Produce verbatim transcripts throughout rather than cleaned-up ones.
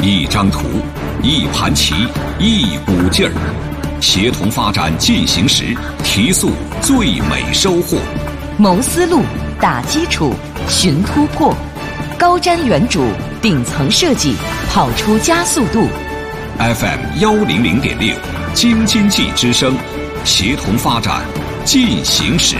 一张图，一盘棋，一股劲儿，协同发展进行时，提速最美收获。 谋思路，打基础，寻突破，高瞻远瞩，顶层设计，跑出加速度。 F M 幺零零点六，京津冀之声，协同发展进行时。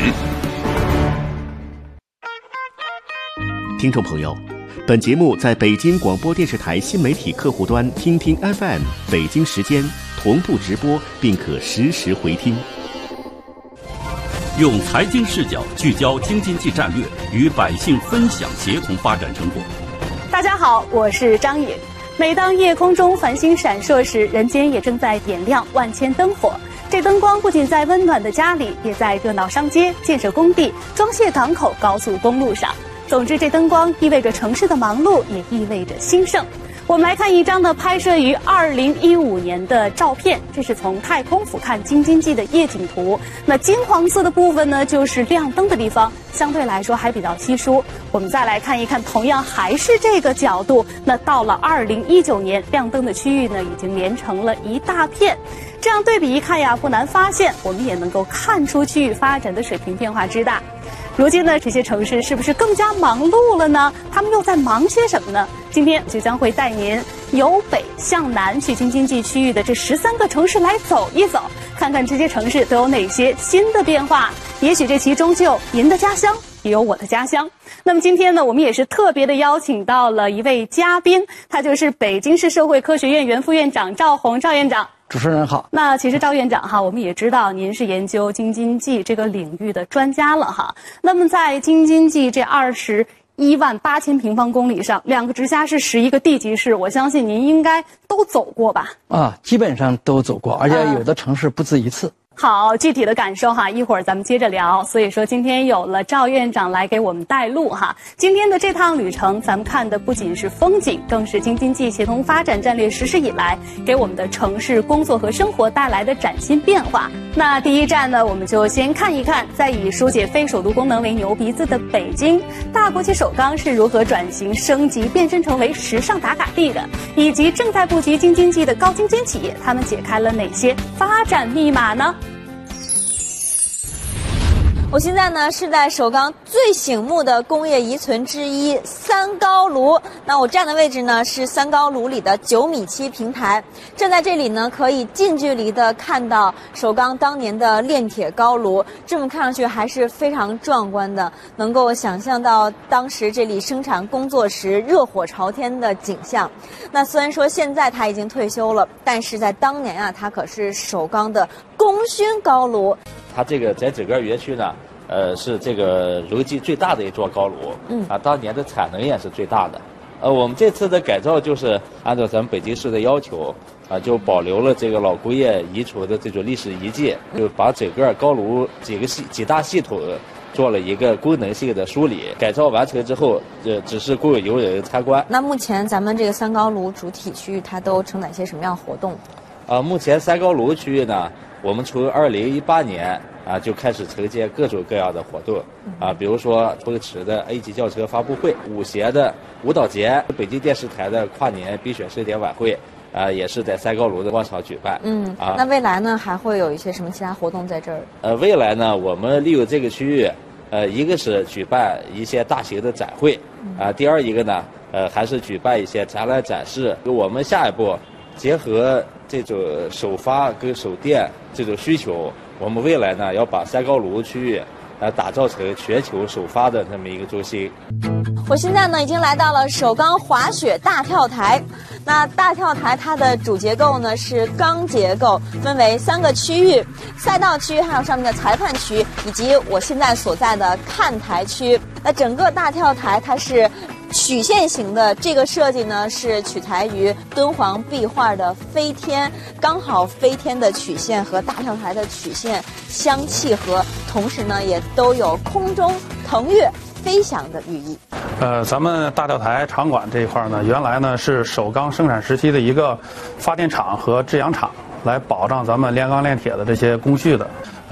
听众朋友，本节目在北京广播电视台新媒体客户端听听 F M 北京时间同步直播，并可实时回听。 用财经视角聚焦京津冀战略，与百姓分享协同发展成果。 大家好，我是张颖。每当夜空中繁星闪烁时，人间也正在点亮万千灯火。这灯光不仅在温暖的家里，也在热闹商街、建设工地、装卸港口、高速公路上。总之，这灯光意味着城市的忙碌，也意味着兴盛。我们来看一张呢拍摄于二零一五年的照片，这是从太空俯瞰京津冀的夜景图。那金黄色的部分呢，就是亮灯的地方，相对来说还比较稀疏。我们再来看一看，同样还是这个角度，那到了二零一九年，亮灯的区域呢已经连成了一大片。这样对比一看呀，不难发现，我们也能够看出区域发展的水平变化之大。如今呢，这些城市是不是更加忙碌了呢？他们又在忙些什么呢？今天就将会带您由北向南去京津冀区域的这十三个城市来走一走，看看这些城市都有哪些新的变化。也许这其中就有您的家乡，也有我的家乡。那么今天呢，我们也是特别的邀请到了一位嘉宾，他就是北京市社会科学院原副院长赵宏赵院长。 主持人好。 那其实赵院长哈，我们也知道您是研究京津冀这个领域的专家了哈。那么在京津冀这二十一万八千平方公里上，两个直辖市、十一个地级市，我相信您应该都走过吧？ 啊，基本上都走过，而且有的城市不止一次。嗯好，具体的感受哈，一会儿咱们接着聊。所以说今天有了赵院长来给我们带路哈。今天的这趟旅程，咱们看的不仅是风景，更是京津冀协同发展战略实施以来给我们的城市工作和生活带来的崭新变化。那第一站呢，我们就先看一看，在以疏解非首都功能为牛鼻子的北京，大国际首钢是如何转型升级，变身成为时尚打卡地的，以及正在布局京津冀的高精尖企业，他们解开了哪些发展密码呢？ 我现在呢是在首钢最醒目的工业遗存之一三高炉。那我站的位置呢是三高炉里的九米七平台。站在这里呢，可以近距离的看到首钢当年的炼铁高炉，这么看上去还是非常壮观的，能够想象到当时这里生产工作时热火朝天的景象。那虽然说现在他已经退休了，但是在当年啊，他可是首钢的功勋高炉。 它这个在整个园区呢，呃，是这个容积最大的一座高炉，嗯，啊，当年的产能也是最大的。呃，我们这次的改造就是按照咱们北京市的要求，啊，就保留了这个老工业遗存的这种历史遗迹，就把整个高炉几个系几大系统做了一个功能性的梳理。改造完成之后，呃，只是供游人参观。 那目前咱们这个三高炉主体区域，它都承载些什么样的活动？ 啊，目前三高炉区域呢，我们从二零一八年啊就开始承接各种各样的活动，啊，比如说奔驰的 A 级轿车发布会、舞协的舞蹈节、北京电视台的跨年冰雪盛典晚会，啊，也是在三高炉的广场举办。 嗯，啊，那未来呢还会有一些什么其他活动在这儿？呃， 未来呢，我们利用这个区域，呃，一个是举办一些大型的展会，啊，第二一个呢，呃，还是举办一些展览展示。我们下一步结合这种首发跟首电这种需求，我们未来呢要把三高炉区域呃打造成全球首发的这么一个中心。 我现在呢已经来到了首钢滑雪大跳台。那大跳台它的主结构呢是钢结构，分为三个区域：赛道区，还有上面的裁判区，以及我现在所在的看台区。那整个大跳台它是曲线型的，这个设计呢是取材于敦煌壁画的飞天，刚好飞天的曲线和大跳台的曲线相契合，同时呢也都有空中腾跃飞翔的寓意。 呃，咱们大跳台场馆这一块呢，原来呢是首钢生产时期的一个发电厂和制氧厂，来保障咱们炼钢炼铁的这些工序的。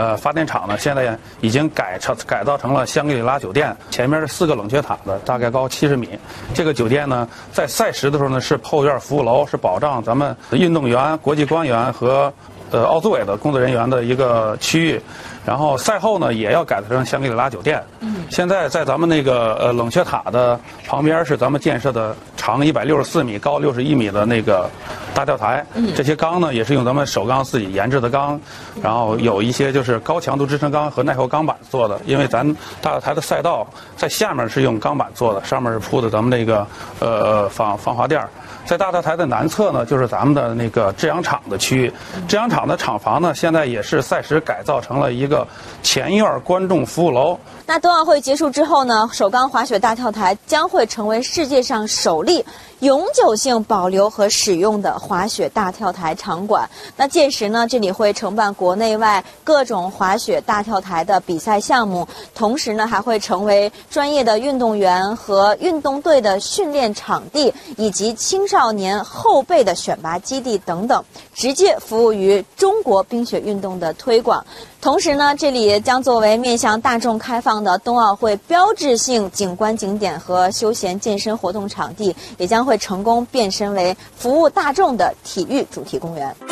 呃发电厂呢，现在已经改成改造成了香格里拉酒店，前面是四个冷却塔的，大概高七十米。这个酒店呢，在赛时的时候呢是后院服务楼，是保障咱们运动员、国际官员和呃奥组委的工作人员的一个区域。然后赛后呢，也要改造成香格里拉酒店。嗯，现在在咱们那个呃冷却塔的旁边是咱们建设的长一百六十四米、高六十一米的那个大吊台。嗯，这些钢呢也是用咱们首钢自己研制的钢，然后有一些就是高强度支撑钢和耐候钢板做的。因为咱大吊台的赛道在下面是用钢板做的，上面是铺的咱们那个呃防防滑垫。在大吊台的南侧呢，就是咱们的那个制氧厂的区域。制氧厂的厂房呢，现在也是赛时改造成了一个前院观众服务楼。 那冬奥会结束之后呢，首钢滑雪大跳台将会成为世界上首例永久性保留和使用的滑雪大跳台场馆。那届时呢，这里会承办国内外各种滑雪大跳台的比赛项目，同时呢，还会成为专业的运动员和运动队的训练场地，以及青少年后备的选拔基地等等，直接服务于中国冰雪运动的推广。同时呢，这里将作为面向大众开放的冬奥会标志性景观景点和休闲健身活动场地，也将会成功变身为服务大众的体育主题公园。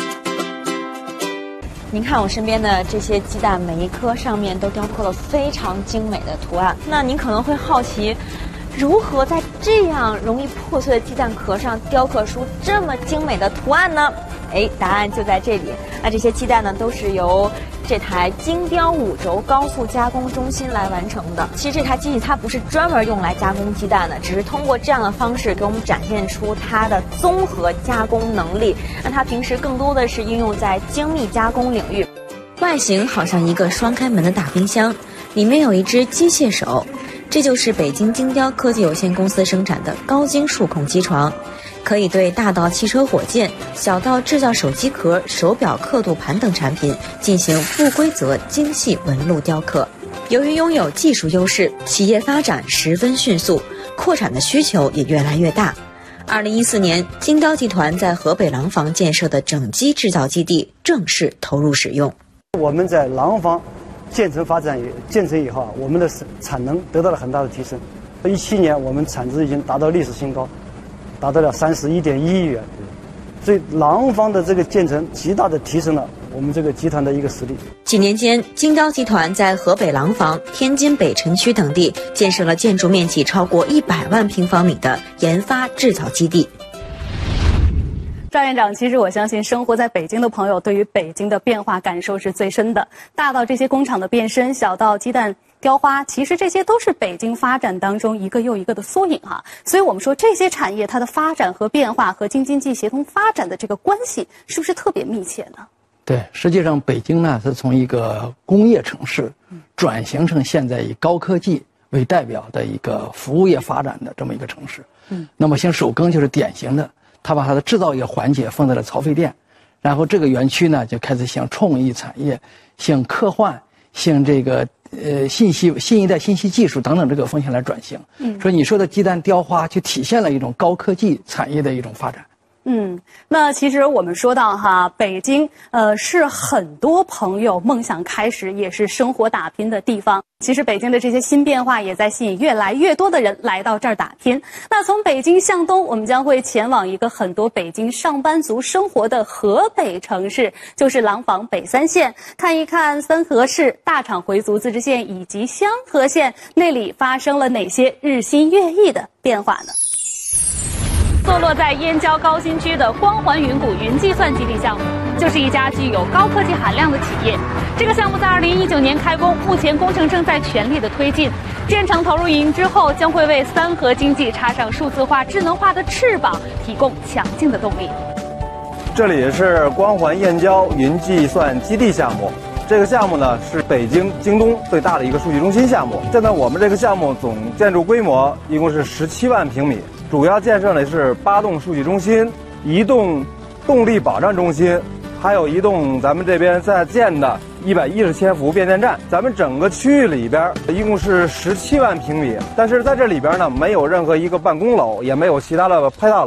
您看我身边的这些鸡蛋，每一颗上面都雕刻了非常精美的图案。那您可能会好奇，如何在这样容易破碎的鸡蛋壳上雕刻出这么精美的图案呢？哎，答案就在这里。那这些鸡蛋呢，都是由这台精雕五轴高速加工中心来完成的。其实这台机器它不是专门用来加工鸡蛋的，只是通过这样的方式给我们展现出它的综合加工能力。那它平时更多的是应用在精密加工领域。外形好像一个双开门的大冰箱，里面有一只机械手，这就是北京精雕科技有限公司生产的高精数控机床。可以对大到汽车火箭，小到制造手机壳、手表刻度盘等产品进行不规则精细纹路雕刻。由于拥有技术优势，企业发展十分迅速，扩产的需求也越来越大。二零一四年，精雕集团在河北廊坊建设的整机制造基地正式投入使用。 我们在廊坊建成发展建成以后啊，我们的产能得到了很大的提升。一七年，我们产值已经达到历史新高。达到了三十一点一亿元，所以廊坊的这个建成极大的提升了我们这个集团的一个实力。 几年间，精雕集团在河北廊坊、天津北辰区等地建设了建筑面积超过一百万平方米的研发制造基地。 赵院长，其实我相信生活在北京的朋友对于北京的变化感受是最深的，大到这些工厂的变身，小到鸡蛋雕花，其实这些都是北京发展当中一个又一个的缩影哈。所以我们说这些产业它的发展和变化和京津冀协同发展的这个关系是不是特别密切呢？ 对，实际上北京呢是从一个工业城市转型成现在以高科技为代表的一个服务业发展的这么一个城市。嗯，那么像首钢就是典型的，它把它的制造业环节放在了曹妃甸，然后这个园区呢就开始向创意产业、向科幻、向这个呃信息新一代信息技术等等这个方向来转型。嗯，所以你说的鸡蛋雕花就体现了一种高科技产业的一种发展。 嗯，那其实我们说到哈，北京呃是很多朋友梦想开始，也是生活打拼的地方。其实北京的这些新变化也在吸引越来越多的人来到这儿打拼。那从北京向东，我们将会前往一个很多北京上班族生活的河北城市，就是廊坊北三县，看一看三河市、大厂回族自治县以及香河县那里发生了哪些日新月异的变化呢？坐落在燕郊高新区的光环云谷云计算基地项目，就是一家具有高科技含量的企业。这个项目在二零一九年开工，目前工程正在全力的推进。建成投入营之后，将会为三河经济插上数字化、智能化的翅膀，提供强劲的动力。 这里是光环燕郊云计算基地项目。这个项目呢是北京京东最大的一个数据中心项目。现在我们这个项目总建筑规模一共是十七万平米。主要建设的是八栋数据中心、一栋动力保障中心，还有一栋咱们这边在建的一百一十千伏变电站。咱们整个区域里边一共是十七万平米，但是在这里边呢，没有任何一个办公楼，也没有其他的配套楼，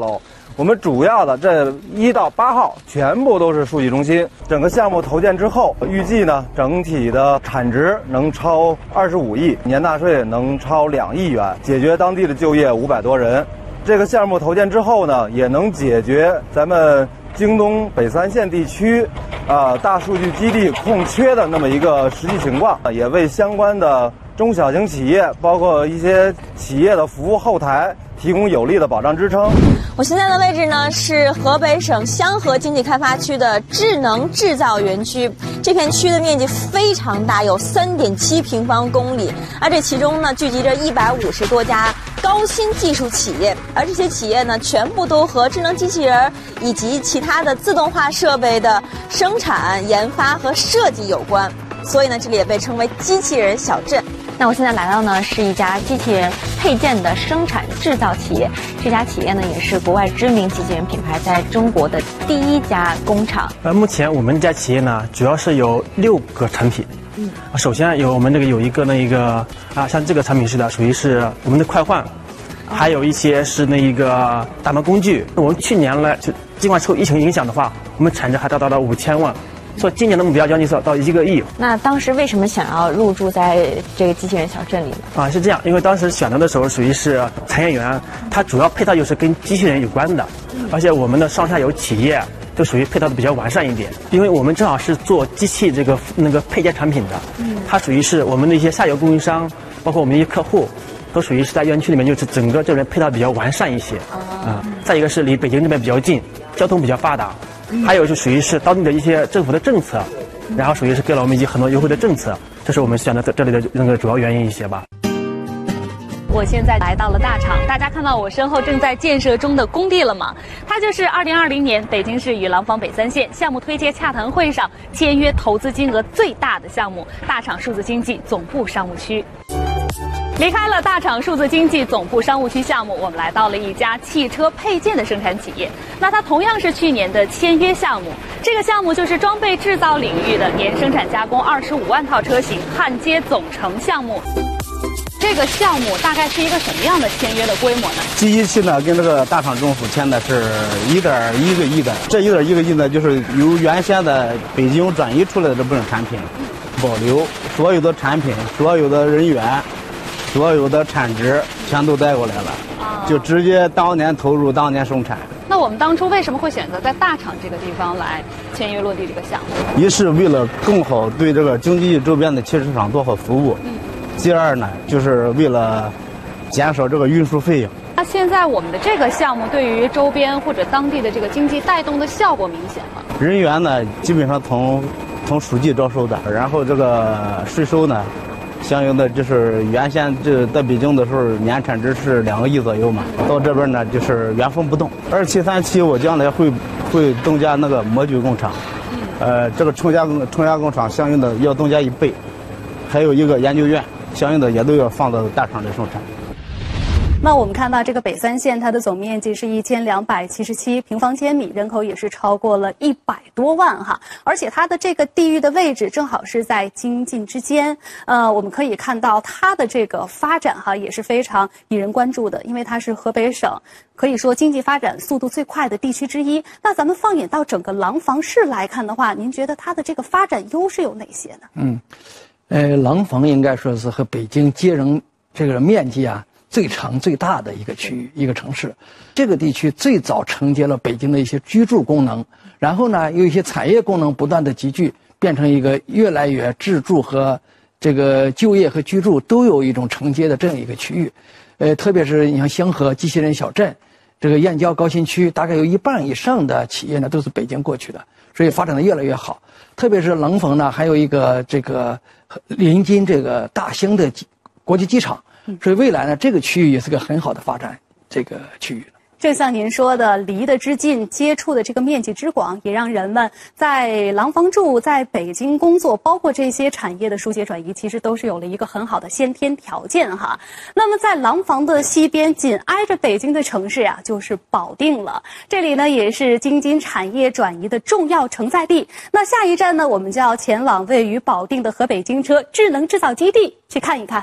我们主要的这一到八号全部都是数据中心。整个项目投建之后，预计呢整体的产值能超二十五亿，年纳税能超两亿元，解决当地的就业五百多人。这个项目投建之后呢，也能解决咱们京东北三县地区啊、呃、大数据基地空缺的那么一个实际情况，也为相关的中小型企业，包括一些企业的服务后台提供有力的保障支撑。 我现在的位置呢是河北省香河经济开发区的智能制造园区，这片区的面积非常大，有 三点七平方公里，而这其中呢聚集着一百五十多家高新技术企业，而这些企业呢全部都和智能机器人以及其他的自动化设备的生产、研发和设计有关，所以呢这里也被称为机器人小镇。 那我现在来到呢是一家机器人配件的生产制造企业，这家企业呢也是国外知名机器人品牌在中国的第一家工厂。 呃，目前我们这家企业呢主要是有六个产品。嗯，首先有我们这个有一个那个啊，像这个产品是的，属于是我们的快换，还有一些是那个打磨工具。我们去年呢就尽管受疫情影响的话，我们产值还达到了五千万。所以今年的目标将近是到一个亿。 那当时为什么想要入驻在这个机器人小镇里呢？ 啊，是这样，因为当时选择的时候属于是产业园，它主要配套就是跟机器人有关的，而且我们的上下游企业都属于配套的比较完善一点。因为我们正好是做机器这个那个配件产品的，它属于是我们的一些下游供应商，包括我们的一些客户，都属于是在园区里面就是整个这边配套比较完善一些。啊，再一个是离北京这边比较近，交通比较发达。还有就属于是当地的一些政府的政策，然后属于是给了我们一些很多优惠的政策，这是我们选择这里的那个主要原因一些吧。 我现在来到了大厂，大家看到我身后正在建设中的工地了吗？它就是二零二零年北京市与廊坊北三县项目推介洽谈会上签约投资金额最大的项目——大厂数字经济总部商务区。离开了大厂数字经济总部商务区项目，我们来到了一家汽车配件的生产企业。那它同样是去年的签约项目，这个项目就是装备制造领域的年生产加工二十五万套车型焊接总成项目。这个项目大概是一个什么样的签约的规模呢？ 第一期呢，跟这个大厂政府签的是一点一个亿的，这一点一个亿呢，就是由原先的北京转移出来的这部分产品，保留所有的产品、所有的人员。所有的产值全都带过来了，就直接当年投入当年生产。 那我们当初为什么会选择在大厂这个地方来签约落地这个项目？ 一是为了更好对这个经济周边的汽车厂做好服务，嗯、第二呢，就是为了减少这个运输费用。 那现在我们的这个项目对于周边或者当地的这个经济带动的效果明显吗？ 人员呢，基本上从从属地招收的，然后这个税收呢。相应的就是原先这在北京的时候年产值是两个亿左右嘛，到这边呢就是原封不动。二期三期我将来会会增加那个模具工厂，呃，这个冲压工冲压工厂相应的要增加一倍，还有一个研究院，相应的也都要放到大厂来生产。 那我们看到这个北三县，它的总面积是一千两百七十七平方千米，人口也是超过了一百多万哈。而且它的这个地域的位置正好是在京津之间，呃，我们可以看到它的这个发展哈也是非常引人关注的，因为它是河北省可以说经济发展速度最快的地区之一。那咱们放眼到整个廊坊市来看的话，您觉得它的这个发展优势有哪些呢？ 嗯，呃，廊坊应该说是和北京接壤这个面积啊。最长最大的一个区域，一个城市，这个地区最早承接了北京的一些居住功能，然后呢，有一些产业功能不断的集聚，变成一个越来越自住和这个就业和居住都有一种承接的这样一个区域。呃，特别是你像香河机器人小镇，这个燕郊高新区，大概有一半以上的企业呢都是北京过去的，所以发展的越来越好。特别是廊坊呢，还有一个这个临近这个大兴的国际机场。所以未来呢，这个区域也是个很好的发展这个区域。 正像您说的，离得之近，接触的这个面积之广，也让人们在廊坊住，在北京工作，包括这些产业的疏解转移，其实都是有了一个很好的先天条件哈。那么在廊坊的西边，紧挨着北京的城市呀、啊，就是保定了。这里呢，也是京津产业转移的重要承载地。那下一站呢，我们就要前往位于保定的河北精车智能制造基地去看一看。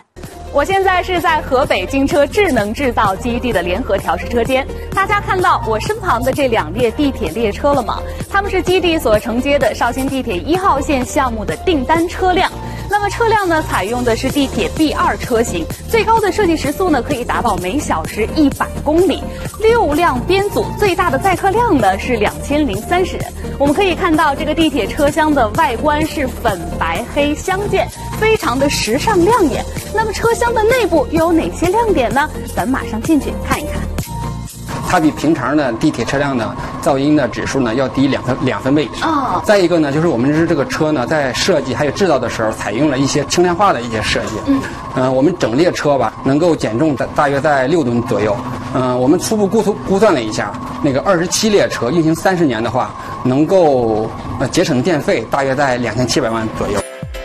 我现在是在河北京车智能制造基地的联合调试车间，大家看到我身旁的这两列地铁列车了吗？它们是基地所承接的绍兴地铁一号线项目的订单车辆。那么车辆呢，采用的是地铁 B 二车型，最高的设计时速呢可以达到每小时一百公里，六辆编组，最大的载客量呢是两千零三十人。我们可以看到这个地铁车厢的外观是粉白黑相间，非常的时尚亮眼。那么车厢的内部又有哪些亮点呢？咱们马上进去看一看。 它比平常的地铁车辆的噪音的指数呢要低两分两分贝。 哦。 再一个呢，就是我们这个车呢，在设计还有制造的时候，采用了一些轻量化的一些设计。嗯。嗯、呃，我们整列车吧，能够减重大大约在六吨左右。嗯、呃，我们初步估估估算了一下，那个二十七列车运行三十年的话，能够呃节省电费大约在两千七百万左右。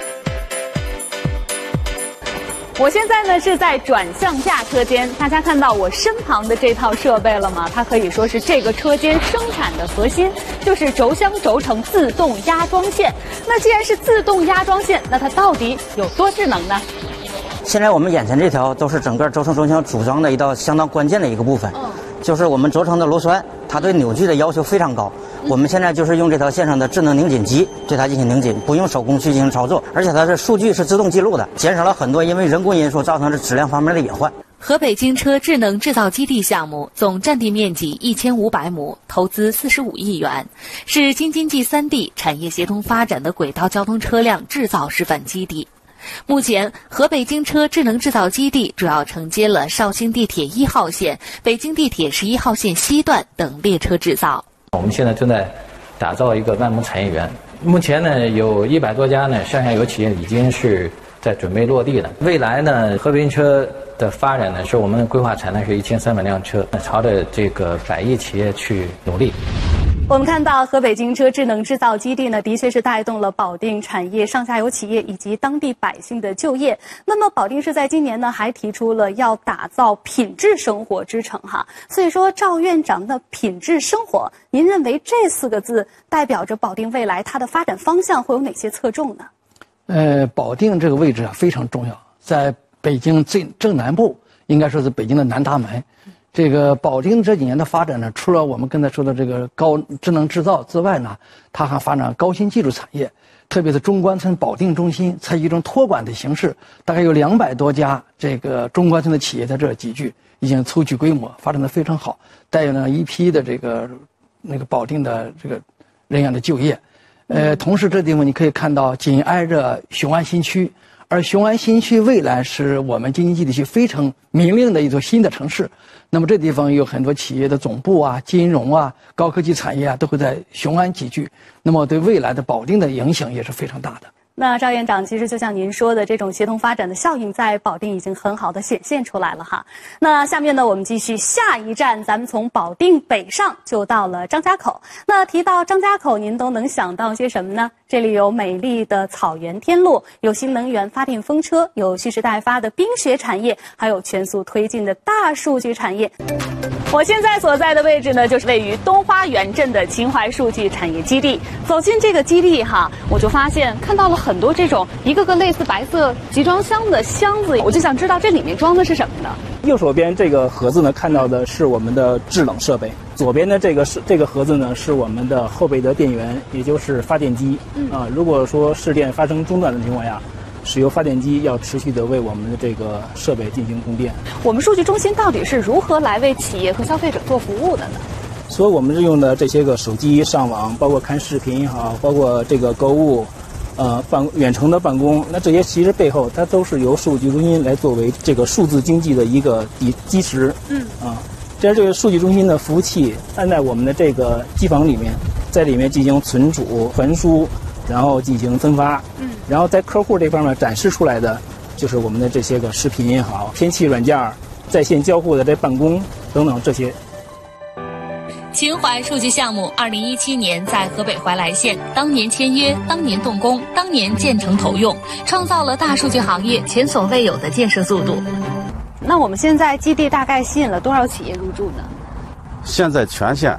我现在呢是在转向架车间，大家看到我身旁的这套设备了吗？它可以说是这个车间生产的核心，就是轴箱轴承自动压装线。那既然是自动压装线，那它到底有多智能呢？ 现在我们眼前这条都是整个轴承轴箱组装的一道相当关键的一个部分，嗯、就是我们轴承的螺栓，它对扭矩的要求非常高。我们现在就是用这条线上的智能拧紧机对它进行拧紧，不用手工去进行操作，而且它的数据是自动记录的，减少了很多因为人工因素造成的质量方面的隐患。 河北京车智能制造基地项目总占地面积一千五百亩，投资四十五亿元，是京津冀三地产业协同发展的轨道交通车辆制造示范基地。目前，河北京车智能制造基地主要承接了绍兴地铁一号线、北京地铁十一号线西段等列车制造。 我们现在正在打造一个万亩产业园，目前呢有一百多家呢上下游企业已经是在准备落地了。未来呢，河北京车的发展呢，是我们的规划产能是一千三百辆车，朝着这个百亿企业去努力。 我们看到河北京车智能制造基地呢，的确是带动了保定产业上下游企业以及当地百姓的就业。那么保定市在今年呢，还提出了要打造品质生活之城哈。所以说，赵院长的品质生活，您认为这四个字代表着保定未来它的发展方向会有哪些侧重呢？ 呃，保定这个位置啊非常重要，在北京最正南部，应该说是北京的南大门。这个保定这几年的发展呢，除了我们刚才说的这个高智能制造之外呢，它还发展高新技术产业，特别是中关村保定中心采取一种托管的形式，大概有两百多家这个中关村的企业在这儿集聚，已经初具规模，发展的非常好，带有了一批的这个那个保定的这个人员的就业。呃，同时这地方你可以看到紧挨着雄安新区，而雄安新区未来是我们京津冀地区非常明令的一座新的城市。那么这地方有很多企业的总部啊、金融啊、高科技产业啊都会在雄安集聚，那么对未来的保定的影响也是非常大的。 那赵院长，其实就像您说的，这种协同发展的效应在保定已经很好的显现出来了哈。那下面呢，我们继续下一站，咱们从保定北上就到了张家口。那提到张家口，您都能想到些什么呢？这里有美丽的草原天路，有新能源发电风车，有蓄势待发的冰雪产业，还有全速推进的大数据产业。我现在所在的位置呢，就是位于东花园镇的秦淮数据产业基地。走进这个基地哈，我就发现看到了很多这种一个个类似白色集装箱的箱子，我就想知道这里面装的是什么呢？ 右手边这个盒子呢，看到的是我们的制冷设备；左边的这个是这个盒子呢，是我们的后备的电源，也就是发电机。嗯啊，如果说市电发生中断的情况下，使用发电机要持续的为我们的这个设备进行供电。 我们数据中心到底是如何来为企业和消费者做服务的呢？ 所以我们用的这些个手机上网，包括看视频也好，包括这个购物，呃，办远程的办公，那这些其实背后它都是由数据中心来作为这个数字经济的一个底基石。嗯啊，这是这个数据中心的服务器安在我们的这个机房里面，在里面进行存储、传输，然后进行分发。嗯，然后在客户这方面展示出来的，就是我们的这些个视频也好，天气软件、在线交互的这办公等等这些。 秦淮数据项目二零一七年在河北怀来县，当年签约，当年动工，当年建成投用，创造了大数据行业前所未有的建设速度。 那我们现在基地大概吸引了多少企业入驻呢？ 现在全县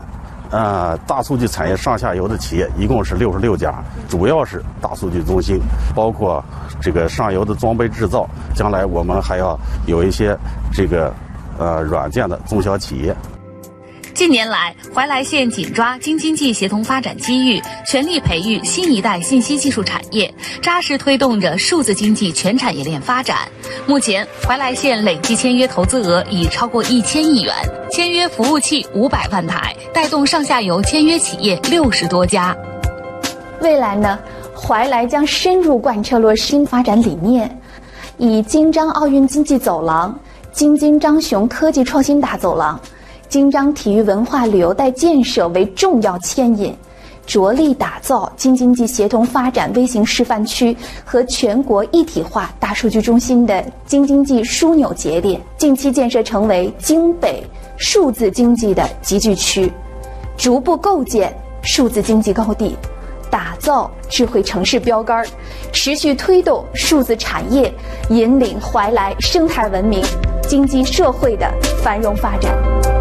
呃，大数据产业上下游的企业一共是六十六家，主要是大数据中心，包括这个上游的装备制造。将来我们还要有一些这个呃软件的中小企业。 近年来，怀来县紧抓京津冀协同发展机遇，全力培育新一代信息技术产业，扎实推动着数字经济全产业链发展。目前，怀来县累计签约投资额已超过一千亿元，签约服务器五百万台，带动上下游签约企业六十多家。 未来呢，怀来将深入贯彻落实新发展理念，以京张奥运经济走廊、京津张雄科技创新大走廊、京张体育文化旅游带建设为重要牵引，着力打造京津冀协同发展微型示范区和全国一体化大数据中心的京津冀枢纽节点，近期建设成为京北数字经济的集聚区，逐步构建数字经济高地，打造智慧城市标杆，持续推动数字产业引领怀来生态文明、经济社会的繁荣发展。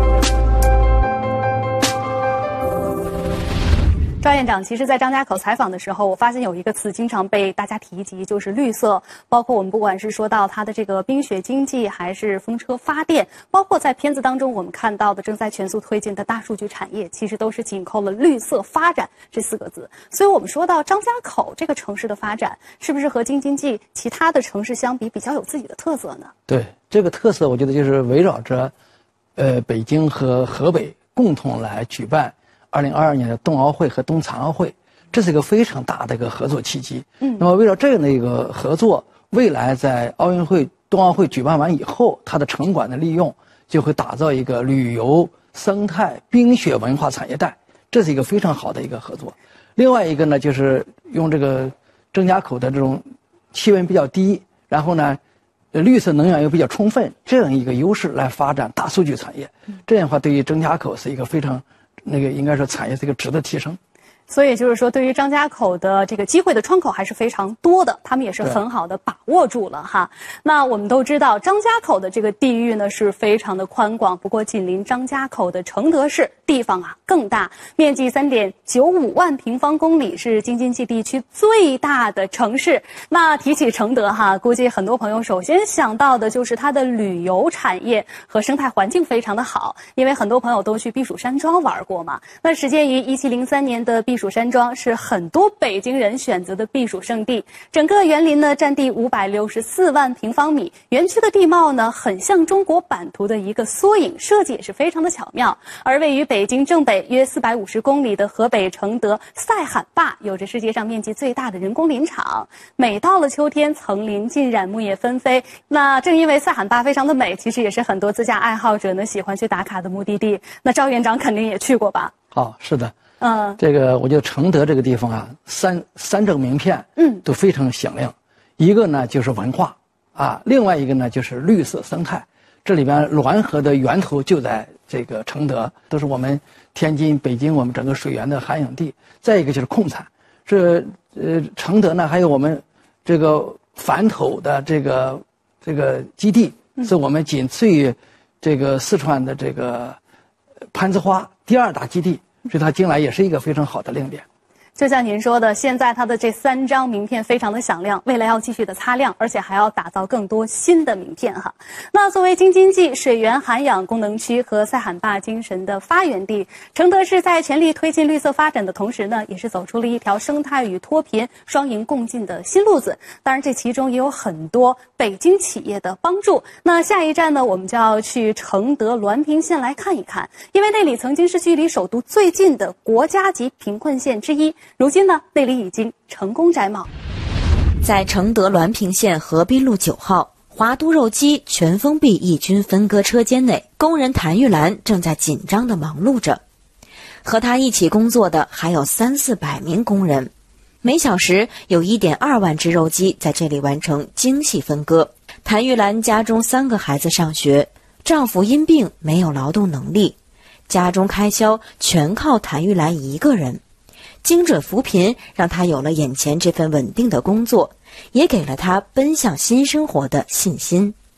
赵院长，其实，在张家口采访的时候，我发现有一个词经常被大家提及，就是绿色。包括我们不管是说到它的这个冰雪经济，还是风车发电，包括在片子当中我们看到的正在全速推进的大数据产业，其实都是紧扣了绿色发展这四个字。所以我们说到张家口这个城市的发展，是不是和京津冀其他的城市相比，比较有自己的特色呢？ 对，这个特色我觉得就是围绕着，呃，北京和河北共同来举办二零二二年的冬奥会和冬残奥会，这是一个非常大的一个合作契机。嗯，那么为了这样的一个合作，未来在奥运会、冬奥会举办完以后，它的城管的利用就会打造一个旅游生态冰雪文化产业带，这是一个非常好的一个合作。另外一个呢，就是用这个张家口的这种气温比较低，然后呢，绿色能源又比较充分，这样一个优势来发展大数据产业。这样的话，对于张家口是一个非常那个应该说产业是一个质的提升。 所以就是说，对于张家口的这个机会的窗口还是非常多的，他们也是很好的把握住了哈。那我们都知道，张家口的这个地域呢是非常的宽广，不过紧邻张家口的承德市地方啊更大，面积三点九五万平方公里，是京津冀地区最大的城市。那提起承德哈，估计很多朋友首先想到的就是它的旅游产业和生态环境非常的好，因为很多朋友都去避暑山庄玩过嘛。那始建于一七零三年的避避暑山庄是很多北京人选择的避暑胜地，整个园林呢占地五百六十四万平方米，园区的地貌呢很像中国版图的一个缩影，设计也是非常的巧妙。而位于北京正北约四百五十公里的河北承德赛罕坝，有着世界上面积最大的人工林场，每到了秋天层林尽染，木叶纷飞。那正因为赛罕坝非常的美，其实也是很多自驾爱好者呢喜欢去打卡的目的地。那赵园长肯定也去过吧？ 好，是的。 嗯， 这个我觉得承德这个地方啊，三三证名片，嗯，都非常响亮。一个呢就是文化啊，另外一个呢就是绿色生态。这里边滦河的源头就在这个承德，都是我们天津、北京我们整个水源的涵养地。再一个就是控产，这呃承德呢还有我们这个反斗的这个这个基地，是我们仅次于这个四川的这个攀枝花第二大基地。所以它将来也是一个非常好的亮点。 就像您说的，现在它的这三张名片非常的响亮，未来要继续的擦亮，而且还要打造更多新的名片哈。那作为京津冀水源涵养功能区和赛罕坝精神的发源地，承德市在全力推进绿色发展的同时呢，也是走出了一条生态与脱贫双赢共进的新路子。当然，这其中也有很多北京企业的帮助。那下一站呢，我们就要去承德滦平县来看一看，因为那里曾经是距离首都最近的国家级贫困县之一。如今呢，那里已经成功摘帽。 在承德滦平县河滨路九号华都肉鸡全封闭一军分割车间内，工人谭玉兰正在紧张地忙碌着。和他一起工作的还有三四百名工人，每小时有 一点二万只肉鸡在这里完成精细分割。谭玉兰家中三个孩子上学，丈夫因病没有劳动能力，家中开销全靠谭玉兰一个人。精准扶贫让他有了眼前这份稳定的工作，也给了他奔向新生活的信心。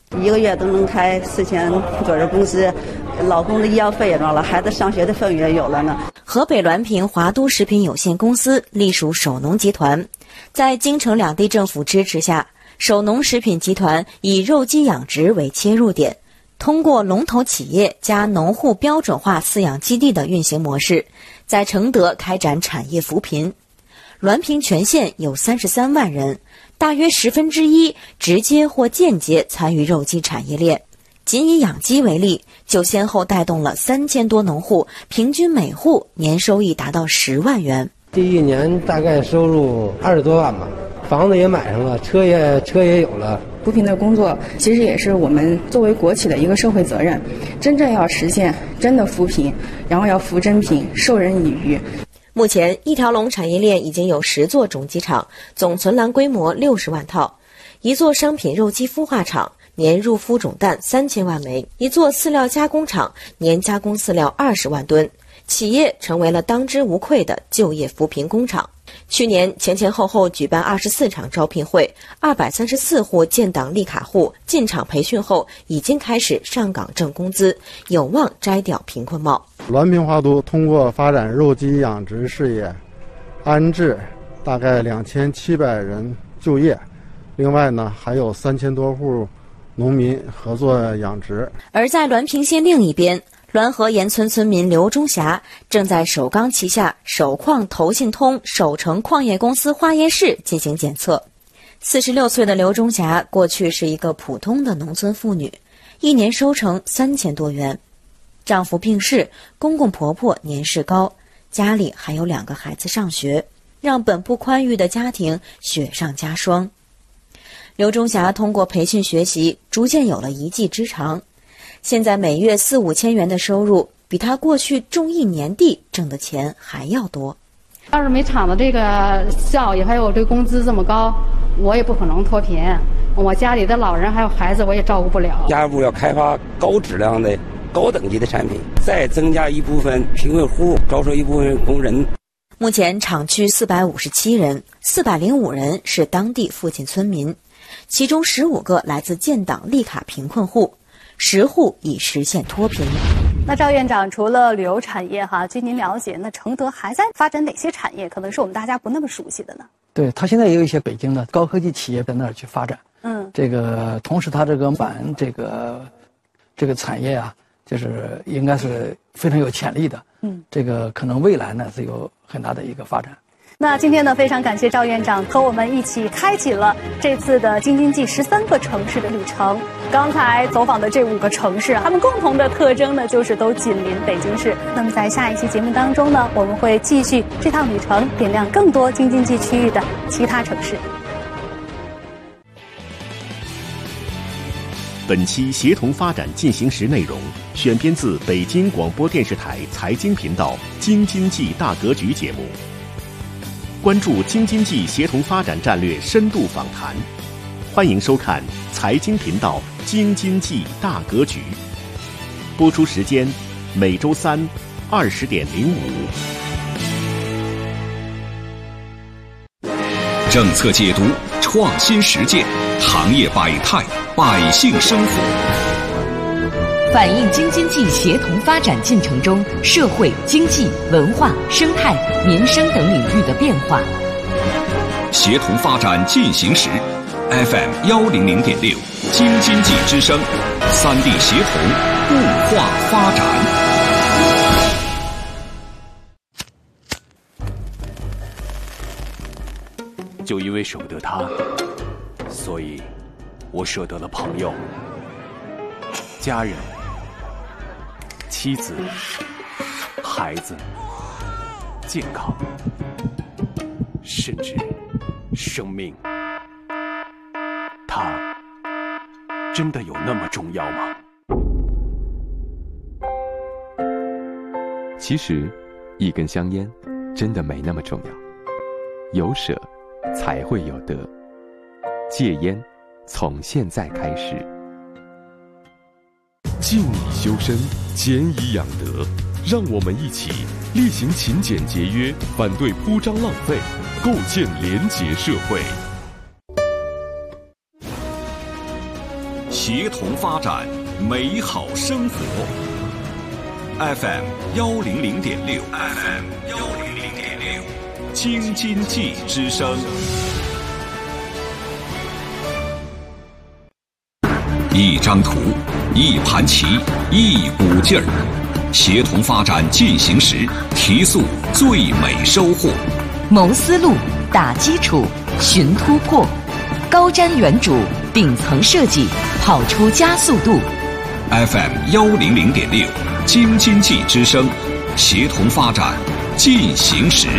一个月都能开四千左右工资，老公的医药费也着了，孩子上学的费用也有了呢。 河北滦平华都食品有限公司隶属首农集团，在京城两地政府支持下，首农食品集团以肉鸡养殖为切入点，通过龙头企业加农户标准化饲养基地的运行模式，在承德开展产业扶贫。滦平全县有三十三万人，大约十分之一直接或间接参与肉鸡产业链。仅以养鸡为例，就先后带动了三千多农户，平均每户年收益达到十万元。 第一年大概收入二十多万吧，房子也买上了，车也车也有了。 扶贫的工作其实也是我们作为国企的一个社会责任，真正要实现真的扶贫，然后要扶真贫，授人以渔。 目前，一条龙产业链已经有十座种鸡场，总存栏规模六十万套；一座商品肉鸡孵化厂，年入孵种蛋三千万枚；一座饲料加工厂，年加工饲料二十万吨。企业成为了当之无愧的就业扶贫工厂。去年前前后后举办二十四场招聘会，二百三十四户建档立卡户进场培训后，已经开始上岗挣工资，有望摘掉贫困帽。 滦平华都通过发展肉鸡养殖事业，安置大概两千七百人就业，另外呢还有三千多户农民合作养殖。 而在滦平县另一边，滦河沿村村民刘忠霞正在首钢旗下首矿投信通首城矿业公司化验室进行检测。四十六岁的刘忠霞过去是一个普通的农村妇女，一年收成三千多元。丈夫病逝，公公婆婆年事高，家里还有两个孩子上学，让本不宽裕的家庭雪上加霜。刘忠霞通过培训学习，逐渐有了一技之长。现在每月四五千元的收入，比他过去种一年地挣的钱还要多。 要是没厂子这个效益，还有这工资这么高，我也不可能脱贫。我家里的老人还有孩子，我也照顾不了。 下一步要开发高质量的、高等级的产品，再增加一部分贫困户，招收一部分工人。 目前厂区四百五十七人，四百零五人是当地附近村民，其中十五个来自建档立卡贫困户。十户已实现脱贫。 那赵院长，除了旅游产业哈，据您了解，那承德还在发展哪些产业？可能是我们大家不那么熟悉的呢？ 对，他现在也有一些北京的高科技企业在那儿去发展。 嗯， 这个同时，他这个板这个这个产业啊，就是应该是非常有潜力的。 嗯， 这个可能未来呢是有很大的一个发展。 那今天呢，非常感谢赵院长和我们一起开启了这次的京津冀十三个城市的旅程。刚才走访的这五个城市，它们共同的特征呢，就是都紧邻北京市。那么在下一期节目当中呢，我们会继续这趟旅程，点亮更多京津冀区域的其他城市。 本期协同发展进行时内容选编自北京广播电视台财经频道《京津冀大格局》节目。关注京津冀协同发展战略深度访谈，欢迎收看财经频道《京津冀大格局》。播出时间每周三二十点零五。 政策解读、创新实践、行业百态、百姓生活， 反映京津冀协同发展进程中社会、经济、文化、生态、民生等领域的变化。 协同发展进行时 ，F M 幺零零点六，京津冀之声，三地协同，固化发展。 就因为舍不得他，所以我舍得了朋友、家人、妻子、孩子、健康，甚至生命。他真的有那么重要吗？ 其实，一根香烟真的没那么重要。有舍才会有得。戒烟，从现在开始。 静以修身，俭以养德。让我们一起厉行勤俭节约，反对铺张浪费，构建廉洁社会。 协同发展，美好生活。F M 幺零零点六 ，F M 幺零零点六，京津冀之声。一张图，一盘棋，一股劲儿，协同发展进行时，提速最美收获。 谋思路，打基础，寻突破，高瞻远瞩，顶层设计，跑出加速度。 F M 幺零零点六，京津冀之声，协同发展进行时。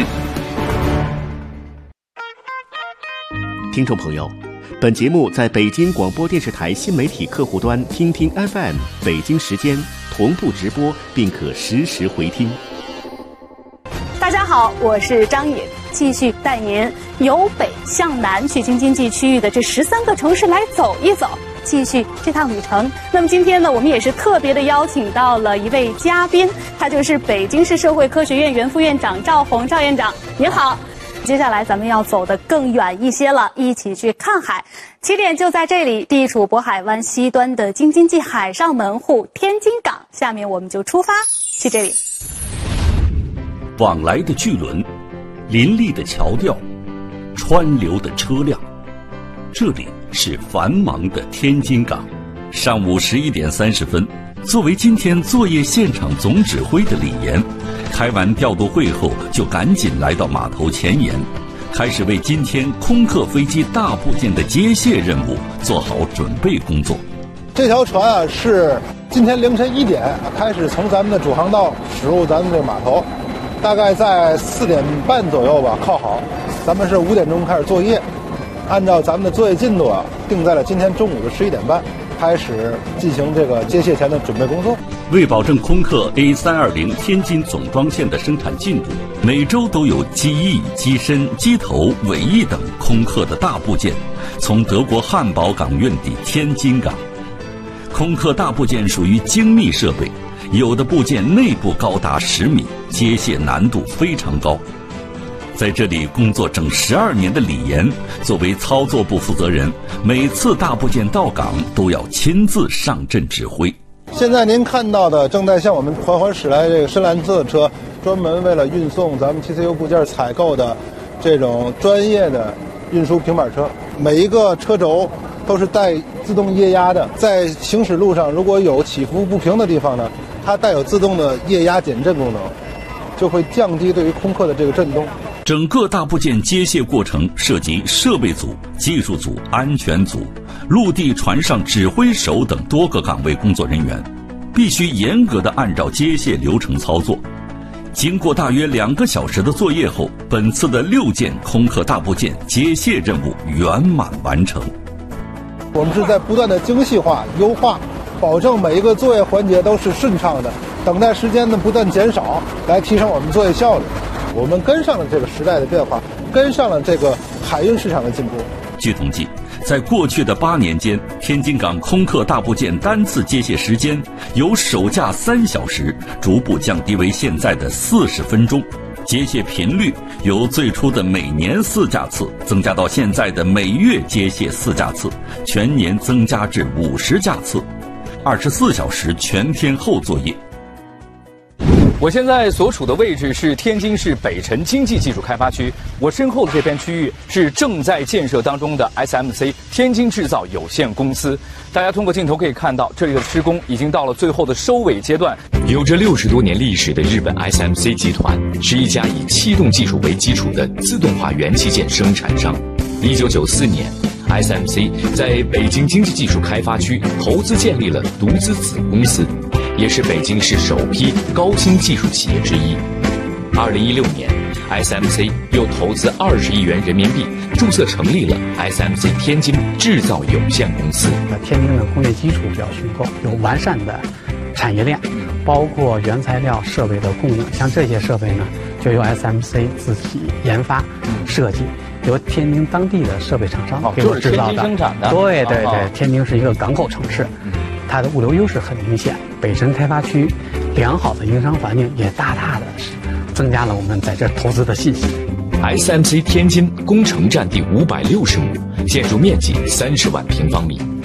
听众朋友，本节目在北京广播电视台新媒体客户端听听 F M 北京时间同步直播，并可实时回听。 大家好，我是张颖，继续带您由北向南去京津冀区域的这十三个城市来走一走，继续这趟旅程。那么今天呢，我们也是特别的邀请到了一位嘉宾，他就是北京市社会科学院原副院长赵宏赵院长，您好。接下来咱们要走得更远一些了，一起去看海。起点就在这里，地处渤海湾西端的京津冀海上门户天津港。下面我们就出发去这里。 往来的巨轮，林立的桥吊，川流的车辆，这里是繁忙的天津港。上午十一点三十分，作为今天作业现场总指挥的李岩，开完调度会后就赶紧来到码头前沿，开始为今天空客飞机大部件的接卸任务做好准备工作。 这条船啊，是今天凌晨一点开始从咱们的主航道驶入咱们这个码头，大概在四点半左右吧靠好。咱们是五点钟开始作业，按照咱们的作业进度啊，定在了今天中午的十一点半。开始进行这个接卸前的准备工作。 为保证空客 A 三二零天津总装线的生产进度，每周都有机翼、机身、机头、尾翼等空客的大部件从德国汉堡港运抵天津港。空客大部件属于精密设备，有的部件内部高达十米，接卸难度非常高。在这里工作整十二年的李岩，作为操作部负责人，每次大部件到港都要亲自上阵指挥。 现在您看到的正在向我们缓缓驶来这个深蓝色的车，专门为了运送咱们 T C U 部件采购的这种专业的运输平板车，每一个车轴都是带自动液压的，在行驶路上如果有起伏不平的地方呢，它带有自动的液压减震功能，就会降低对于空客的这个震动。 整个大部件接卸过程涉及设备组、技术组、安全组、陆地船上指挥手等多个岗位工作人员，必须严格地按照接卸流程操作。经过大约两个小时的作业后，本次的六件空客大部件接卸任务圆满完成。 我们是在不断的精细化、优化，保证每一个作业环节都是顺畅的，等待时间呢不断减少，来提升我们作业效率。我们跟上了这个时代的变化，跟上了这个海运市场的进步。 据统计，在过去的八年间，天津港空客大部件单次接卸时间由首架三小时逐步降低为现在的四十分钟，接卸频率由最初的每年四架次增加到现在的每月接卸四架次，全年增加至五十架次，二十四小时全天候作业。 我现在所处的位置是天津市北辰经济技术开发区，我身后的这片区域是正在建设当中的 S M C 天津制造有限公司。大家通过镜头可以看到，这里的施工已经到了最后的收尾阶段。 有着六十多年历史的日本 S M C 集团是一家以气动技术为基础的自动化元器件生产商。一九九四年 ，S M C 在北京经济技术开发区投资建立了独资子公司，也是北京市首批高新技术企业之一。二零一六年 ，S M C 又投资二十亿元人民币，注册成立了 S M C 天津制造有限公司。 天津的工业基础比较雄厚，有完善的产业链，包括原材料、设备的供应。像这些设备呢，就由 S M C 自己研发、设计，由天津当地的设备厂商给我制造的。 就是天津生产的。 对对对， 哦、 天津是一个港口城市。它的物流优势很明显，北辰开发区良好的营商环境也大大的增加了我们在这投资的信心。 S M C 天津工程占地五百六十亩，建筑面积三十万平方米，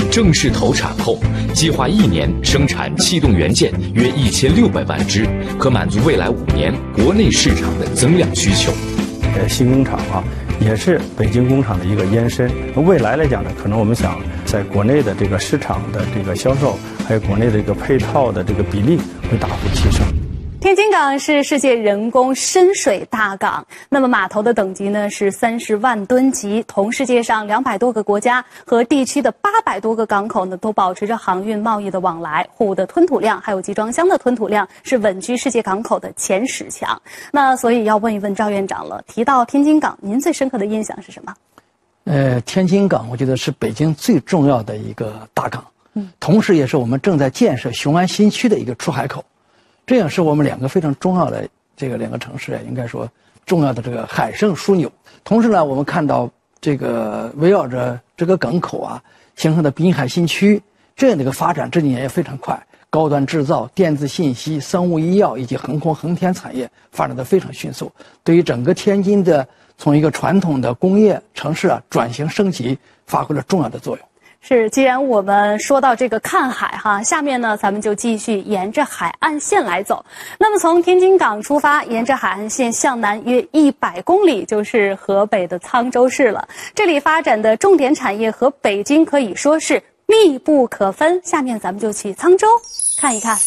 正式投产后，计划一年生产气动元件约一千六百万只，可满足未来五年国内市场的增量需求。 呃，新工厂啊，也是北京工厂的一个延伸。未来来讲呢，可能我们想在国内的这个市场的这个销售，还有国内的这个配套的这个比例会大幅提升。 天津港是世界人工深水大港，那么码头的等级呢是三十万吨级，同世界上两百多个国家和地区的八百多个港口呢都保持着航运贸易的往来，货物的吞吐量还有集装箱的吞吐量是稳居世界港口的前十强。那所以要问一问赵院长了，提到天津港，您最深刻的印象是什么？ 呃，天津港我觉得是北京最重要的一个大港，嗯，同时也是我们正在建设雄安新区的一个出海口。这样是我们两个非常重要的这个两个城市啊，应该说重要的这个海上枢纽。同时呢，我们看到这个围绕着这个港口啊形成的滨海新区，这样的一个发展这几年也非常快，高端制造、电子信息、生物医药以及航空航天产业发展的非常迅速，对于整个天津的从一个传统的工业城市啊转型升级发挥了重要的作用。 是，既然我们说到这个看海哈，下面呢咱们就继续沿着海岸线来走。那么从天津港出发，沿着海岸线向南约一百公里就是河北的沧州市了。这里发展的重点产业和北京可以说是密不可分。下面咱们就去沧州看一看。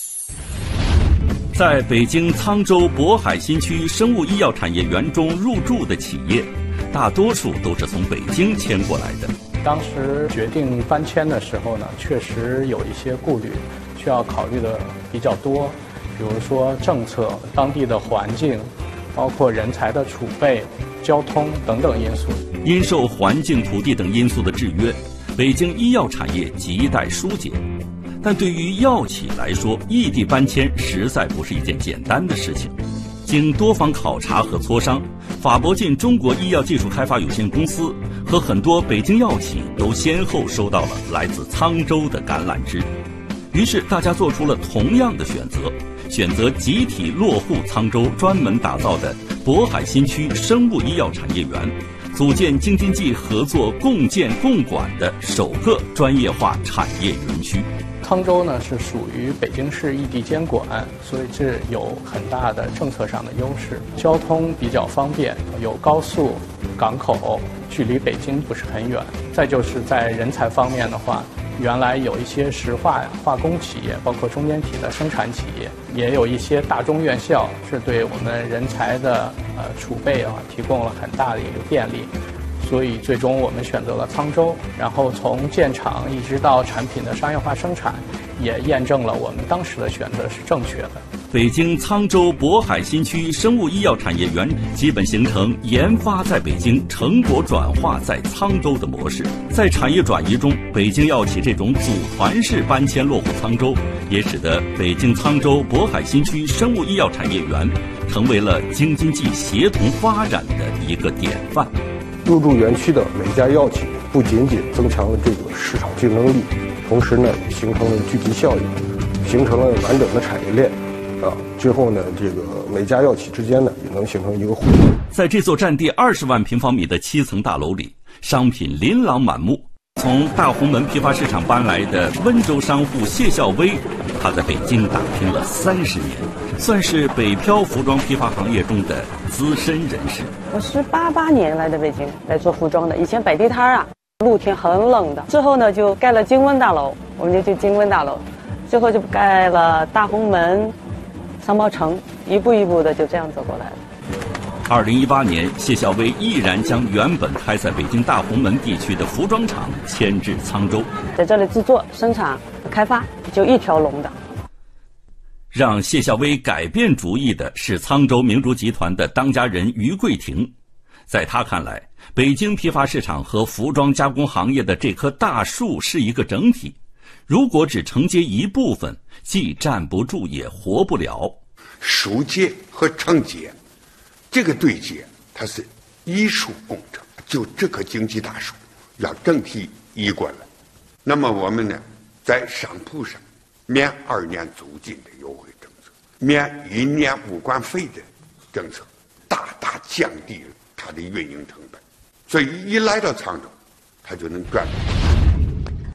在北京沧州渤海新区生物医药产业园中入驻的企业，大多数都是从北京迁过来的。 当时决定搬迁的时候呢，确实有一些顾虑，需要考虑的比较多，比如说政策、当地的环境，包括人才的储备、交通等等因素。 因受环境、土地等因素的制约，北京医药产业亟待疏解。但对于药企来说，异地搬迁实在不是一件简单的事情。经多方考察和磋商，法博进中国医药技术开发有限公司和很多北京药企都先后收到了来自沧州的橄榄枝，于是大家做出了同样的选择，选择集体落户沧州，专门打造的渤海新区生物医药产业园，组建京津冀合作共建共管的首个专业化产业园区。 沧州呢是属于北京市异地监管，所以这有很大的政策上的优势，交通比较方便，有高速、港口，距离北京不是很远。再就是在人才方面的话，原来有一些石化呀、化工企业，包括中间体的生产企业，也有一些大中院校，是对我们人才的呃储备啊提供了很大的一个便利。所以最终我们选择了沧州，然后从建厂一直到产品的商业化生产，也验证了我们当时的选择是正确的。 北京沧州渤海新区生物医药产业园基本形成研发在北京，成果转化在沧州的模式。在产业转移中，北京药企这种组团式搬迁落户沧州，也使得北京沧州渤海新区生物医药产业园成为了京津冀协同发展的一个典范。 入驻园区的每家药企不仅仅增强了这个市场竞争力，同时呢也形成了聚集效应，形成了完整的产业链啊。最后呢，这个每家药企之间呢也能形成一个互动。 在这座占地二十万平方米的七层大楼里，商品琳琅满目。从大红门批发市场搬来的温州商户谢孝威，他在北京打拼了三十年，算是北漂服装批发行业中的资深人士。 我是八八年来的北京来做服装的，以前摆地摊啊，露天很冷的，之后呢就盖了京温大楼，我们就去京温大楼，最后就盖了大红门、商贸城，一步一步的就这样走过来了。 二零一八年，谢孝威毅然将原本开在北京大红门地区的服装厂迁至沧州， 在这里制作、生产、开发就一条龙的。 让谢孝威改变主意的是沧州明珠集团的当家人于桂婷。在他看来，北京批发市场和服装加工行业的这棵大树是一个整体，如果只承接一部分，既站不住也活不了。 疏接和承接这个对接，它是艺术工程，就这棵经济大树要整体移过来。那么我们呢，在商铺上免二年租金的优惠政策，免一年物管费的政策，大大降低了它的运营成本，所以一来到沧州，它就能赚。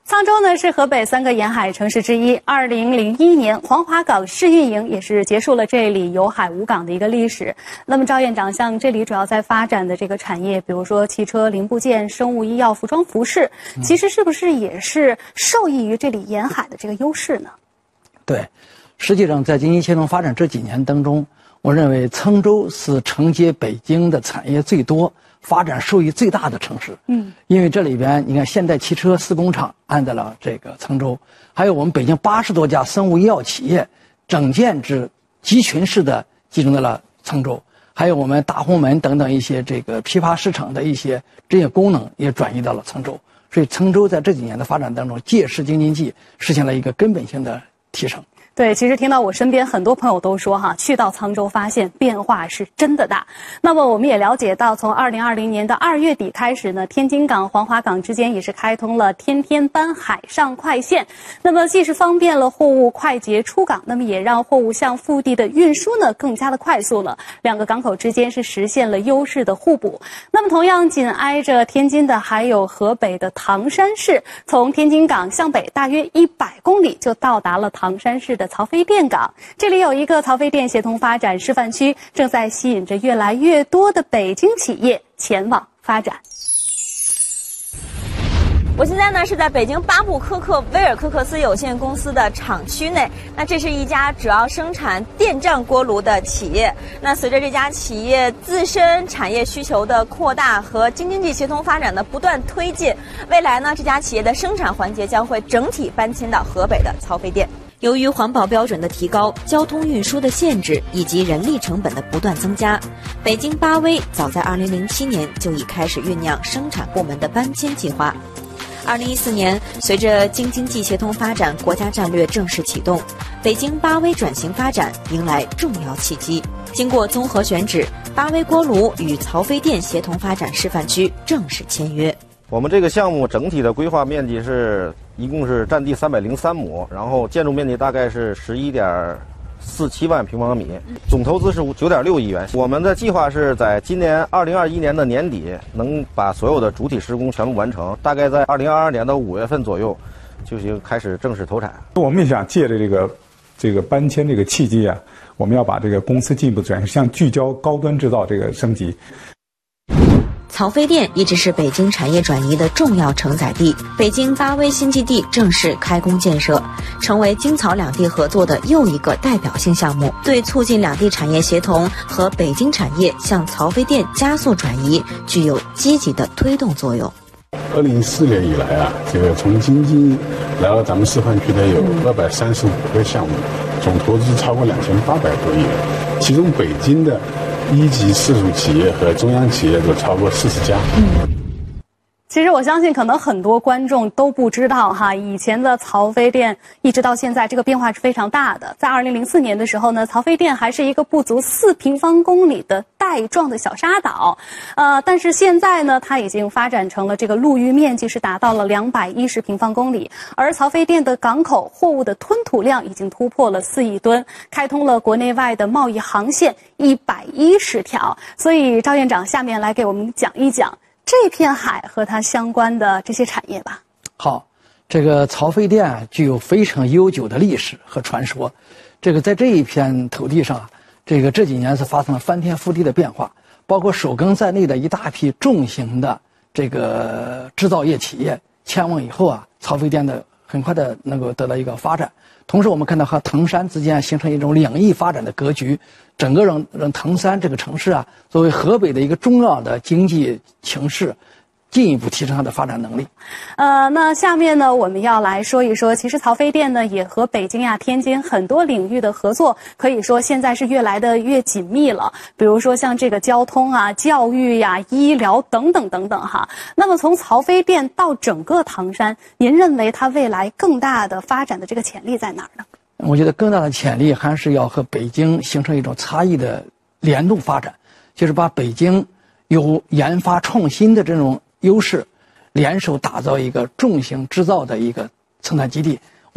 沧州呢是河北三个沿海城市之一。二零零一年，黄骅港试运营也是结束了这里有海无港的一个历史。那么赵院长，像这里主要在发展的这个产业，比如说汽车零部件、生物医药、服装服饰，其实是不是也是受益于这里沿海的这个优势呢？ 对，实际上在经济协同发展这几年当中，我认为沧州是承接北京的产业最多、发展受益最大的城市。嗯，因为这里边你看，现代汽车四工厂安在了这个沧州，还有我们北京八十多家生物医药企业，整建制集群式的集中在了沧州，还有我们大红门等等一些这个批发市场的一些这些功能也转移到了沧州。所以沧州在这几年的发展当中，借势京津冀实现了一个根本性的提升。 对，其实听到我身边很多朋友都说哈，去到沧州发现变化是真的大。那么我们也了解到，从二零二零年的二月底开始呢，天津港、黄骅港之间也是开通了天天班海上快线。那么既是方便了货物快捷出港，那么也让货物向腹地的运输呢更加的快速了。两个港口之间是实现了优势的互补。那么同样紧挨着天津的还有河北的唐山市，从天津港向北大约一百公里就到达了唐山市的曹妃甸港，这里有一个曹妃甸协同发展示范区，正在吸引着越来越多的北京企业前往发展。 我现在呢是在北京巴布科克威尔科克斯有限公司的厂区内。那这是一家主要生产电trạng锅炉的企业。那随着这家企业自身产业需求的扩大和京津冀协同发展的不断推进，未来呢这家企业的生产环节将会整体搬迁到河北的曹妃甸。由于环保标准的提高、交通运输的限制以及人力成本的不断增加，北京巴威早在二零零七年就已开始酝酿生产部门的搬迁计划。二零一四年，随着京津冀协同发展国家战略正式启动，北京巴威转型发展迎来重要契机。经过综合选址，巴威锅炉与曹妃甸协同发展示范区正式签约。 我们这个项目整体的规划面积是一共是占地三百零三亩，然后建筑面积大概是十一点四七万平方米，总投资是九点六亿元。我们的计划是在今年二零二一年的年底能把所有的主体施工全部完成，大概在二零二二年的五月份左右就行开始正式投产。 我们也想借着这个这个搬迁这个契机啊，我们要把这个公司进一步转型向聚焦高端制造这个升级。 曹妃甸一直是北京产业转移的重要承载地，北京巴威新基地正式开工建设，成为京曹两地合作的又一个代表性项目，对促进两地产业协同和北京产业向曹妃甸加速转移具有积极的推动作用。 二零一四年以来啊，这个从京津来到咱们示范区的有二百三十五个项目，总投资超过两千八百多亿元，其中北京的一级市属企业和中央企业都超过四十家。嗯， 其实我相信可能很多观众都不知道哈，以前的曹妃甸一直到现在这个变化是非常大的。在二零零四年的时候呢，曹妃甸还是一个不足四平方公里的带状的小沙岛，呃，但是现在呢，它已经发展成了这个陆域面积是达到了两百一十平方公里，而曹妃甸的港口货物的吞吐量已经突破了四亿吨，开通了国内外的贸易航线一百一十条。所以赵院长下面来给我们讲一讲这片海和它相关的这些产业吧。 好，这个曹妃甸啊，具有非常悠久的历史和传说。这个在这一片土地上，这个这几年是发生了翻天覆地的变化，包括首钢在内的一大批重型的这个制造业企业迁往以后啊，曹妃甸的很快的能够得到一个发展。同时，我们看到和唐山之间形成一种两翼发展的格局，整个让让唐山这个城市啊，作为河北的一个重要的经济城市，进一步提升它的发展能力。 呃，那下面呢，我们要来说一说，其实曹妃甸呢也和北京呀、天津很多领域的合作，可以说现在是越来的越紧密了。比如说像这个交通啊、教育呀、医疗等等等等哈。那么从曹妃甸到整个唐山，您认为它未来更大的发展的这个潜力在哪儿呢？ 我觉得更大的潜力还是要和北京形成一种差异的联动发展，就是把北京有研发创新的这种优势，联手打造一个重型制造的一个生产基地。我